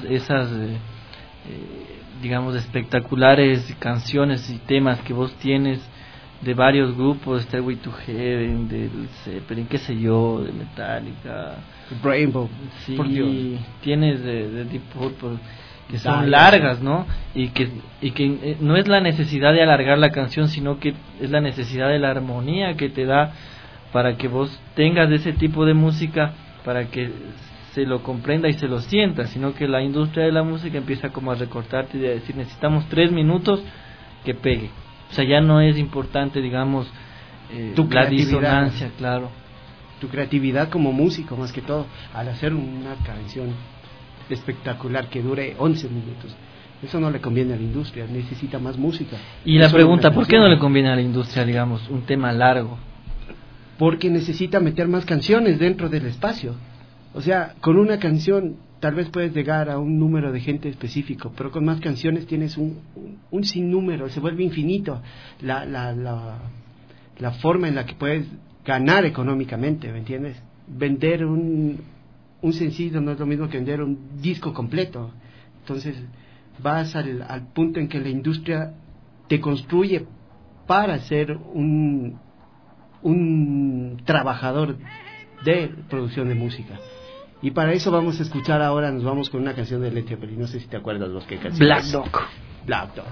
digamos espectaculares canciones y temas que vos tienes de varios grupos, Stairway to Heaven, del Zeppelin, qué sé yo, de Metallica, Rainbow, sí, por Dios. Tienes de Deep Purple, que son largas, ¿no? Y que no es la necesidad de alargar la canción, sino que es la necesidad de la armonía que te da para que vos tengas ese tipo de música, para que se lo comprenda y se lo sienta, sino que la industria de la música empieza como a recortarte y a decir, necesitamos 3 minutos que pegue. O sea, ya no es importante, digamos, la disonancia, claro. Tu creatividad como músico, más que todo, al hacer una canción espectacular que dure 11 minutos. Eso no le conviene a la industria, necesita más música. Y la pregunta, ¿por qué no le conviene a la industria, digamos, un tema largo? Porque necesita meter más canciones dentro del espacio. O sea, con una canción tal vez puedes llegar a un número de gente específico, pero con más canciones tienes un sinnúmero, se vuelve infinito la forma en la que puedes ganar económicamente, ¿me entiendes? Vender un sencillo no es lo mismo que vender un disco completo. Entonces vas al punto en que la industria te construye para ser un trabajador de producción de música. Y para eso vamos a escuchar ahora, nos vamos con una canción de Led Zeppelin. No sé si te acuerdas vos qué canción. Black Dog. Black Dog.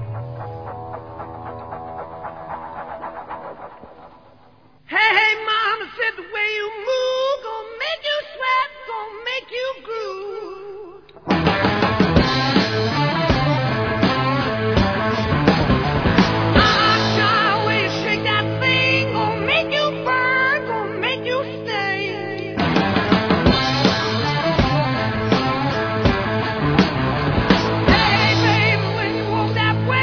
Hey, mama said the way you move gonna make you sweat, gonna make you groove. The way you shake that thing gonna make you burn, gonna make you stay. Hey, baby, when you walk that way.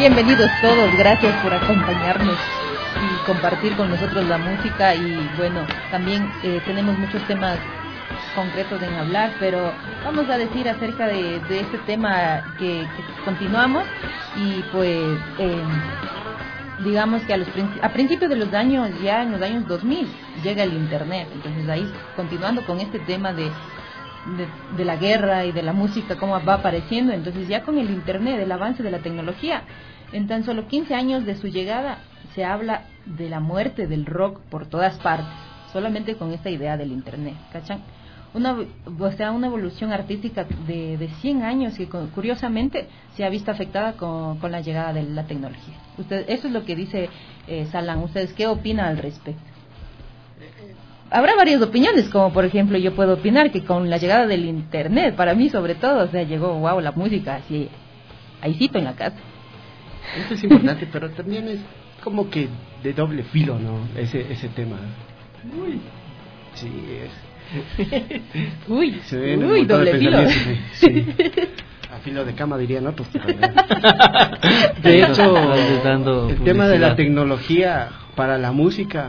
Bienvenidos todos, gracias por acompañarnos y compartir con nosotros la música. Y bueno, también tenemos muchos temas concretos en hablar, pero vamos a decir acerca de este tema que continuamos. Y pues digamos que a principios de los años, ya en los años 2000, llega el internet. Entonces ahí, continuando con este tema de la guerra y de la música, cómo va apareciendo, entonces ya con el internet, el avance de la tecnología, en tan solo 15 años de su llegada, se habla de la muerte del rock por todas partes, solamente con esta idea del internet, ¿cachan? Una evolución artística de 100 años que curiosamente se ha visto afectada con la llegada de la tecnología. Eso es lo que dice Salam. ¿Ustedes qué opinan al respecto? Habrá varias opiniones, como por ejemplo yo puedo opinar que con la llegada del internet, para mí sobre todo, o sea, llegó, wow, la música así, ahícito en la casa. Eso es importante, pero también es como que de doble filo, ¿no? Ese tema. Uy. Sí, es. Uy, doble filo. Sí. A filo de cama dirían otros. De hecho, el tema de la tecnología para la música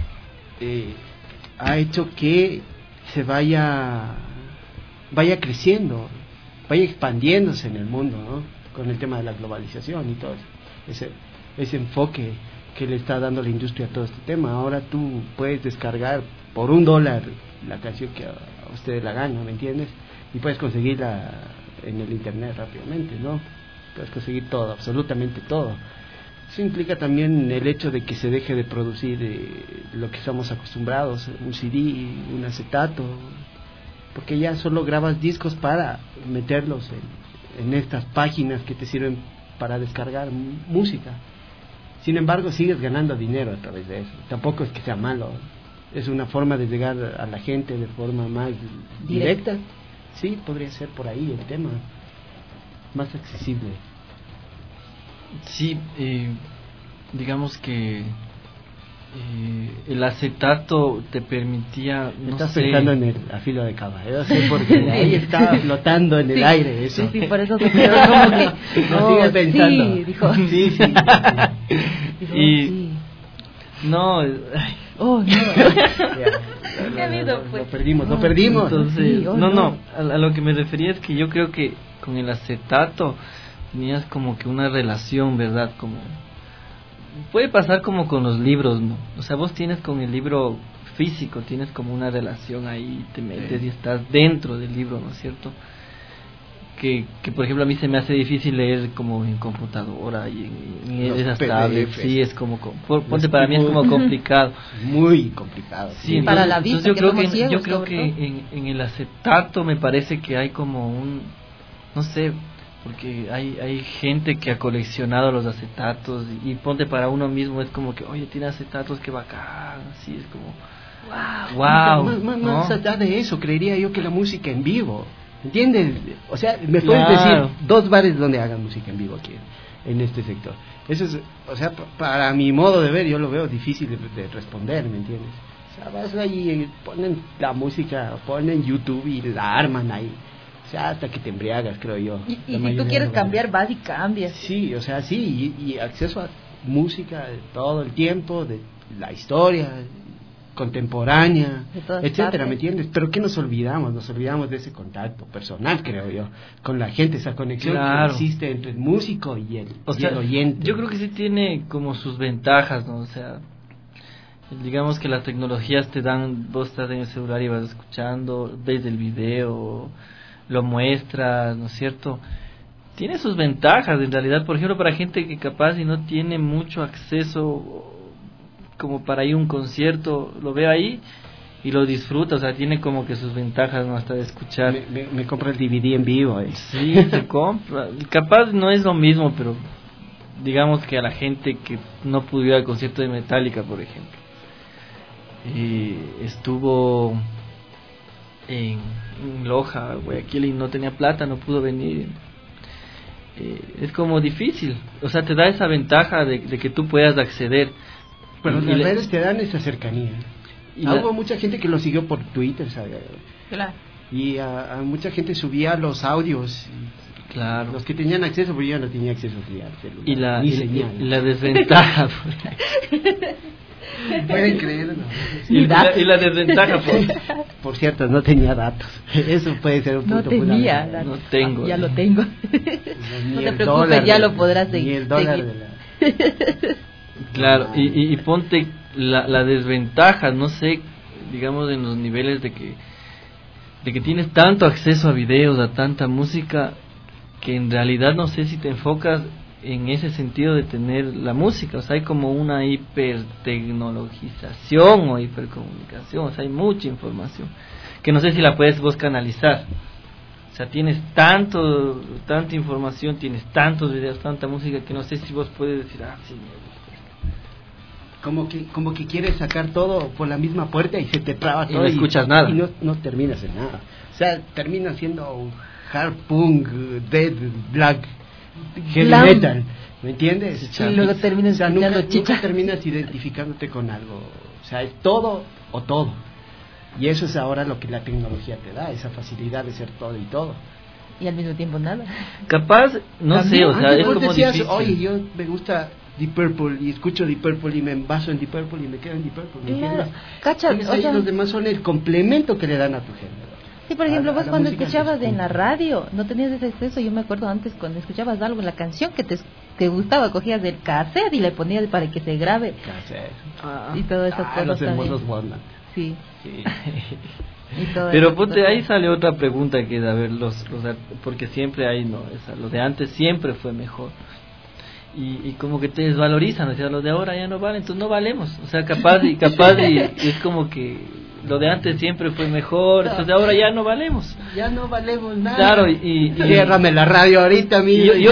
ha hecho que se vaya creciendo, vaya expandiéndose en el mundo, ¿no? Con el tema de la globalización y todo ese enfoque que le está dando la industria a todo este tema. Ahora tú puedes descargar por $1 la canción que a usted la gana, ¿me entiendes? Y puedes conseguirla en el internet rápidamente, ¿no? Puedes conseguir todo, absolutamente todo. Eso implica también el hecho de que se deje de producir lo que estamos acostumbrados, un CD, un acetato, porque ya solo grabas discos para meterlos en estas páginas que te sirven para descargar música. Sin embargo, sigues ganando dinero a través de eso. Tampoco es que sea malo, es una forma de llegar a la gente de forma más directa. Sí, podría ser por ahí el tema, más accesible. Sí, digamos que el acetato te permitía, no Estás sé, pensando en el afilo de cava, sé porque ahí está flotando en el aire eso. Sí, por eso se quedó como que no sigue pensando. Sí, dijo. Sí. Dijo, y sí. No, oh, no. ¿Qué ha habido, pues? Lo perdimos. Entonces, Sí, no, a lo que me refería es que yo creo que con el acetato tenías como que una relación, ¿verdad? Como puede pasar como con los libros, ¿no? O sea, vos tienes con el libro físico, tienes como una relación ahí, te metes y estás dentro del libro, ¿no es cierto? Que por ejemplo a mí se me hace difícil leer como en computadora y en esas tablets, sí, es como ponte, para mí es como complicado, muy complicado. Sí, para la vista, yo creo que en el acetato me parece que hay como no sé, porque hay gente que ha coleccionado los acetatos y ponte, para uno mismo es como que, oye, tiene acetatos, qué bacán, así es como wow. Más allá de eso, creería yo que la música en vivo, ¿entiendes? O sea, me puedes decir 2 bares donde hagan música en vivo aquí en este sector. Eso es, o sea, para mi modo de ver, yo lo veo difícil de responder, ¿me entiendes? O sea, vas ahí, ponen la música, ponen YouTube y la arman ahí. O sea, hasta que te embriagas, creo yo. Y si tú quieres cambiar, vas y cambias. Sí, o sea, sí, y acceso a música de todo el tiempo, de la historia contemporánea, etcétera, ¿me entiendes? Pero ¿qué nos olvidamos? Nos olvidamos de ese contacto personal, creo yo, con la gente, esa conexión que existe entre el músico y el oyente. Yo creo que sí tiene como sus ventajas, ¿no? O sea, digamos que las tecnologías te dan, vos estás en el celular y vas escuchando, ves el video, lo muestras, ¿no es cierto? Tiene sus ventajas en realidad, por ejemplo, para gente que capaz y no tiene mucho acceso como para ir a un concierto, lo ve ahí y lo disfruta, o sea, tiene como que sus ventajas, ¿no? Hasta de escuchar. Me compra el DVD en vivo. Sí, se compra. Capaz no es lo mismo, pero digamos que a la gente que no pudo ir al concierto de Metallica, por ejemplo, estuvo en Loja, Guayaquil, y no tenía plata, no pudo venir. Es como difícil, o sea, te da esa ventaja de que tú puedas acceder. Pero las redes te dan esa cercanía. Hubo mucha gente que lo siguió por Twitter, ¿sabes? Claro. Y a mucha gente subía los audios Claro. Los que tenían acceso, pues yo no tenía acceso al celular. Y la desventaja. Pueden creerlo. Y la desventaja, por cierto, no tenía datos. Eso puede ser un punto fundamental. No tengo. Ya lo tengo. No te preocupes, ya lo podrás seguir. Ni el dólar de la... Claro, y ponte la desventaja, no sé, digamos en los niveles de que tienes tanto acceso a videos, a tanta música, que en realidad no sé si te enfocas en ese sentido de tener la música. O sea, hay como una hipertecnologización o hipercomunicación, o sea, hay mucha información que no sé si la puedes vos canalizar. O sea, tienes tanta información, tienes tantos videos, tanta música, que no sé si vos puedes decir, sí, me gusta. Como que quieres sacar todo por la misma puerta y se te traba todo. Y no escuchas nada. Y no terminas en nada. O sea, terminas siendo hard punk, dead, black, heavy metal, ¿me entiendes? Y luego terminas nunca terminas identificándote con algo. O sea, es todo o todo. Y eso es ahora lo que la tecnología te da, esa facilidad de ser todo y todo. Y al mismo tiempo nada. Capaz, no sé, o sea, es como decías, difícil. Oye, yo me gusta Deep Purple y escucho Deep Purple y me envaso en Deep Purple y me quedo en Deep Purple, ¿me entiendes? Cacha, los demás son el complemento que le dan a tu género. Sí, por ejemplo, vos cuando escuchabas en la radio, no tenías ese acceso. Yo me acuerdo antes cuando escuchabas algo en la canción que te gustaba, cogías del cassette y le ponías para que se grabe. Y todas esas cosas. Los hermosos Walkman. Sí. Y pero ponte, ahí sale otra pregunta que es, a ver, porque siempre hay, no, lo de antes siempre fue mejor. Y como que te desvalorizan, o sea, lo de ahora ya no vale, entonces no valemos. O sea, capaz y es como que lo de antes siempre fue mejor, entonces ahora ya no valemos. Ya no valemos nada. Claro, y ciérrame la radio ahorita, yo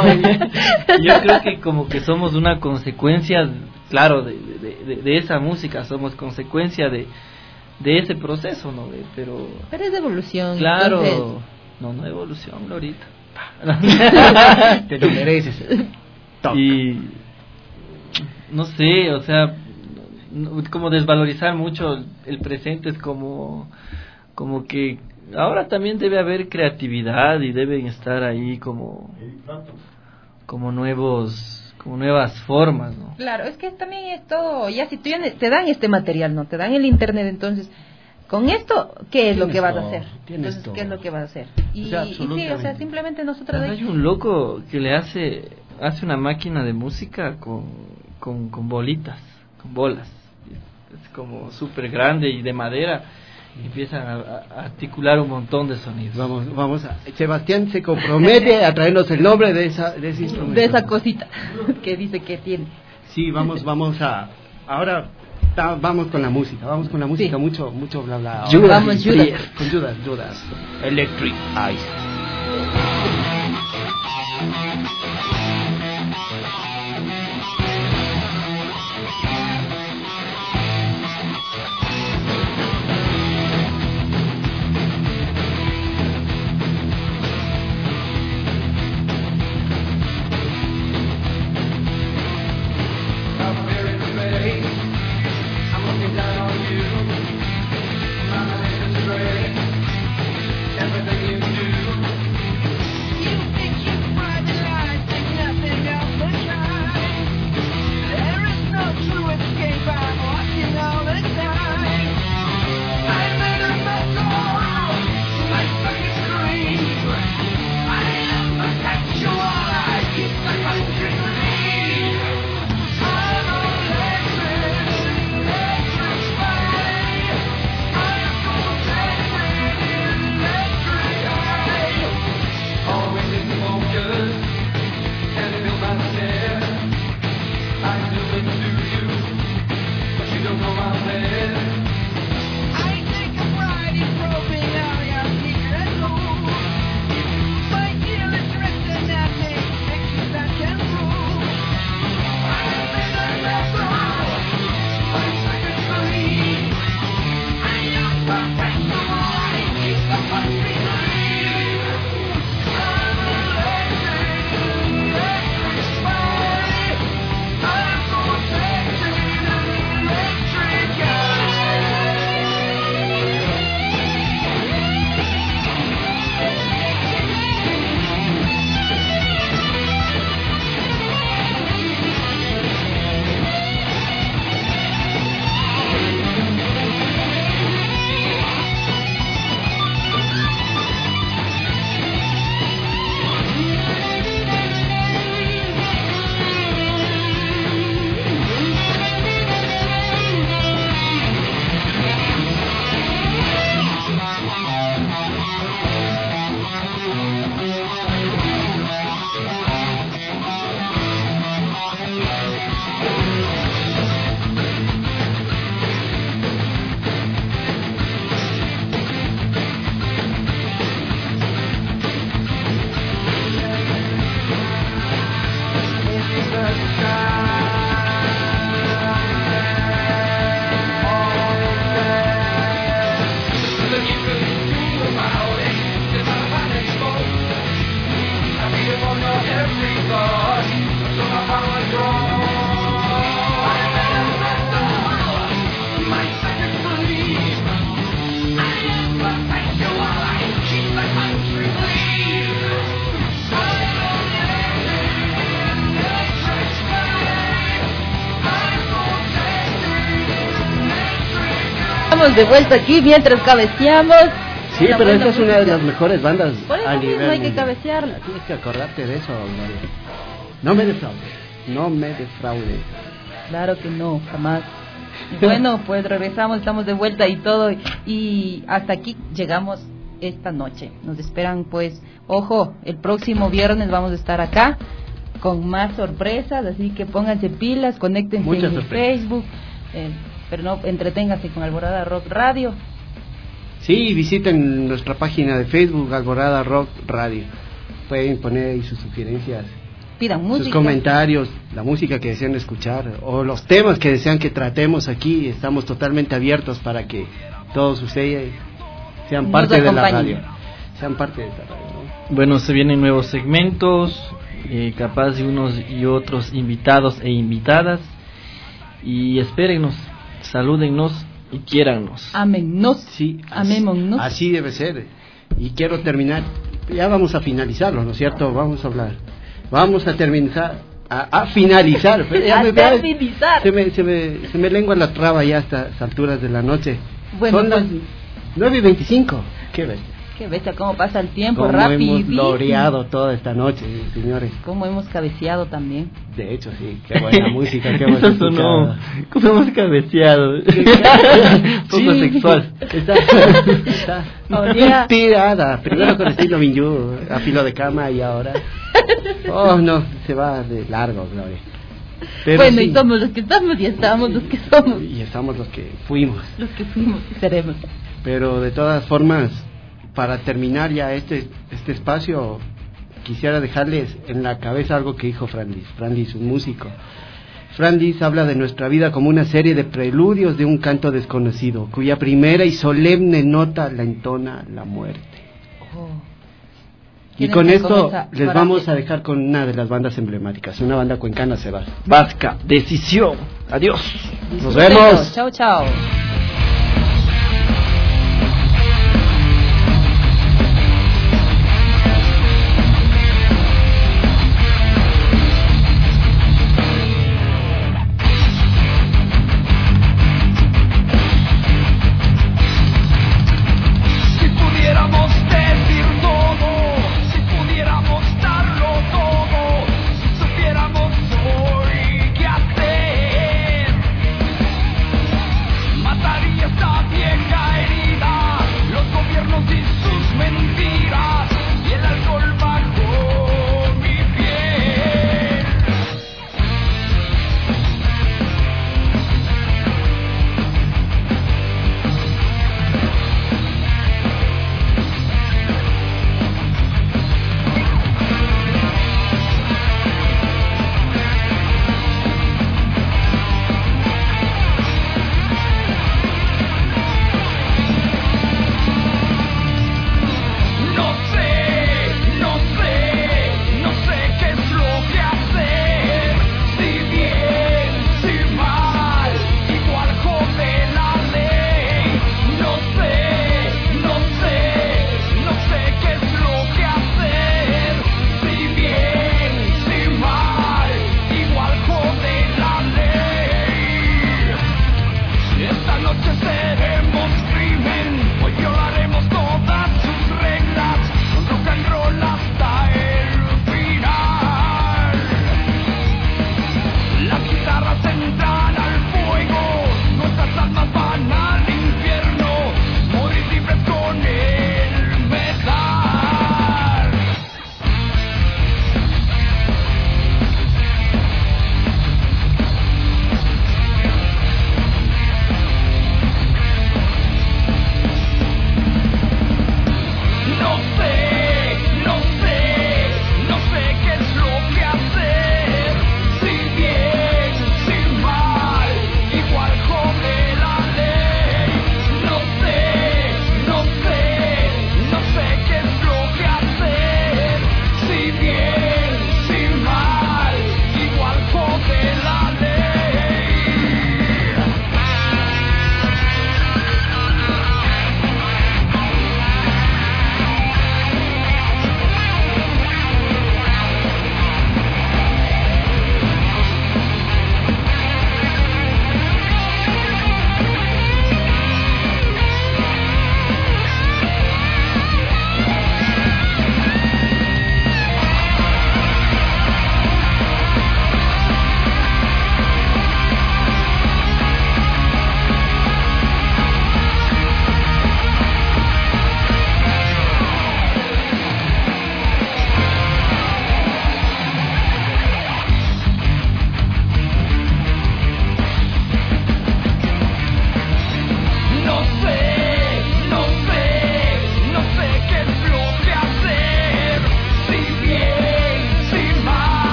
creo que como que somos una consecuencia, claro, de esa música, somos consecuencia de ese proceso, ¿no? Pero es de evolución. Claro, entonces... no evolución, Glorita. Te lo mereces. Y no sé, o sea, como desvalorizar mucho el presente es como que ahora también debe haber creatividad y deben estar ahí como nuevas formas, ¿no? Claro, es que también es todo, ya si te dan este material, ¿no? Te dan el internet, entonces con esto, ¿qué es lo que vas a hacer? Entonces, ¿qué es lo que vas a hacer? Y sí, o sea, simplemente nosotros... Hay un loco que le hace una máquina de música con bolitas, con bolas. Es como súper grande y de madera. Y empiezan a articular un montón de sonidos. Vamos Sebastián se compromete a traernos el nombre de ese instrumento. De esa cosita que dice que tiene. Sí, vamos a... Ahora... Vamos con la música, sí. mucho bla bla. Judas. Con Judas. Electric Eyes. estamos de vuelta aquí mientras cabeceamos. Sí, pero esta es una de las mejores bandas a nivel. No hay que cabecearla. Tienes que acordarte de eso, María. No me defraudes. Claro que no, jamás. Bueno, pues regresamos, estamos de vuelta y todo. Y hasta aquí llegamos esta noche. Nos esperan, pues, ojo, el próximo viernes vamos a estar acá con más sorpresas, así que pónganse pilas, conéctense en Facebook, pero no, entreténganse con Alborada Rock Radio. Sí, visiten nuestra página de Facebook, Alborada Rock Radio. Pueden poner ahí sus sugerencias, pidan música, sus comentarios, la música que desean escuchar o los temas que desean que tratemos aquí. Estamos totalmente abiertos para que todos ustedes sean parte de la radio. Sean parte de esta radio, ¿no? Bueno, se vienen nuevos segmentos, capaz de unos y otros invitados e invitadas. Y espérennos, salúdennos y quiérannos. Aménnos. Sí, amémonos. Así debe ser. Y quiero terminar. Ya vamos a finalizarlo, ¿no es cierto? Vamos a hablar. Vamos a terminar. A finalizar. Se me lengua la traba ya a estas alturas de la noche. Bueno, son las 9:25. Qué bestia. Qué bestia, cómo pasa el tiempo, cómo rápido. Hemos loreado toda esta noche, señores. Cómo hemos cabeceado también. De hecho, sí. Qué buena música, qué buena música. Cómo hemos cabeceado. Poco sexual. Está inspirada. Primero con estilo Minyu, a filo de cama, y ahora. Oh, no, se va de largo, Gloria. Pero bueno, sí. Y somos los que estamos y estamos los que somos. Y estamos los que fuimos. Los que fuimos y seremos. Pero de todas formas, para terminar ya este espacio, quisiera dejarles en la cabeza algo que dijo Frandis, un músico. Frandis habla de nuestra vida como una serie de preludios de un canto desconocido, cuya primera y solemne nota la entona la muerte. Oh. Y con esto les vamos a dejar con una de las bandas emblemáticas, una banda cuencana, Vasca, Decisión. Adiós. Nos vemos. Chao, chao.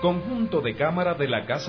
Conjunto de cámara de la Casa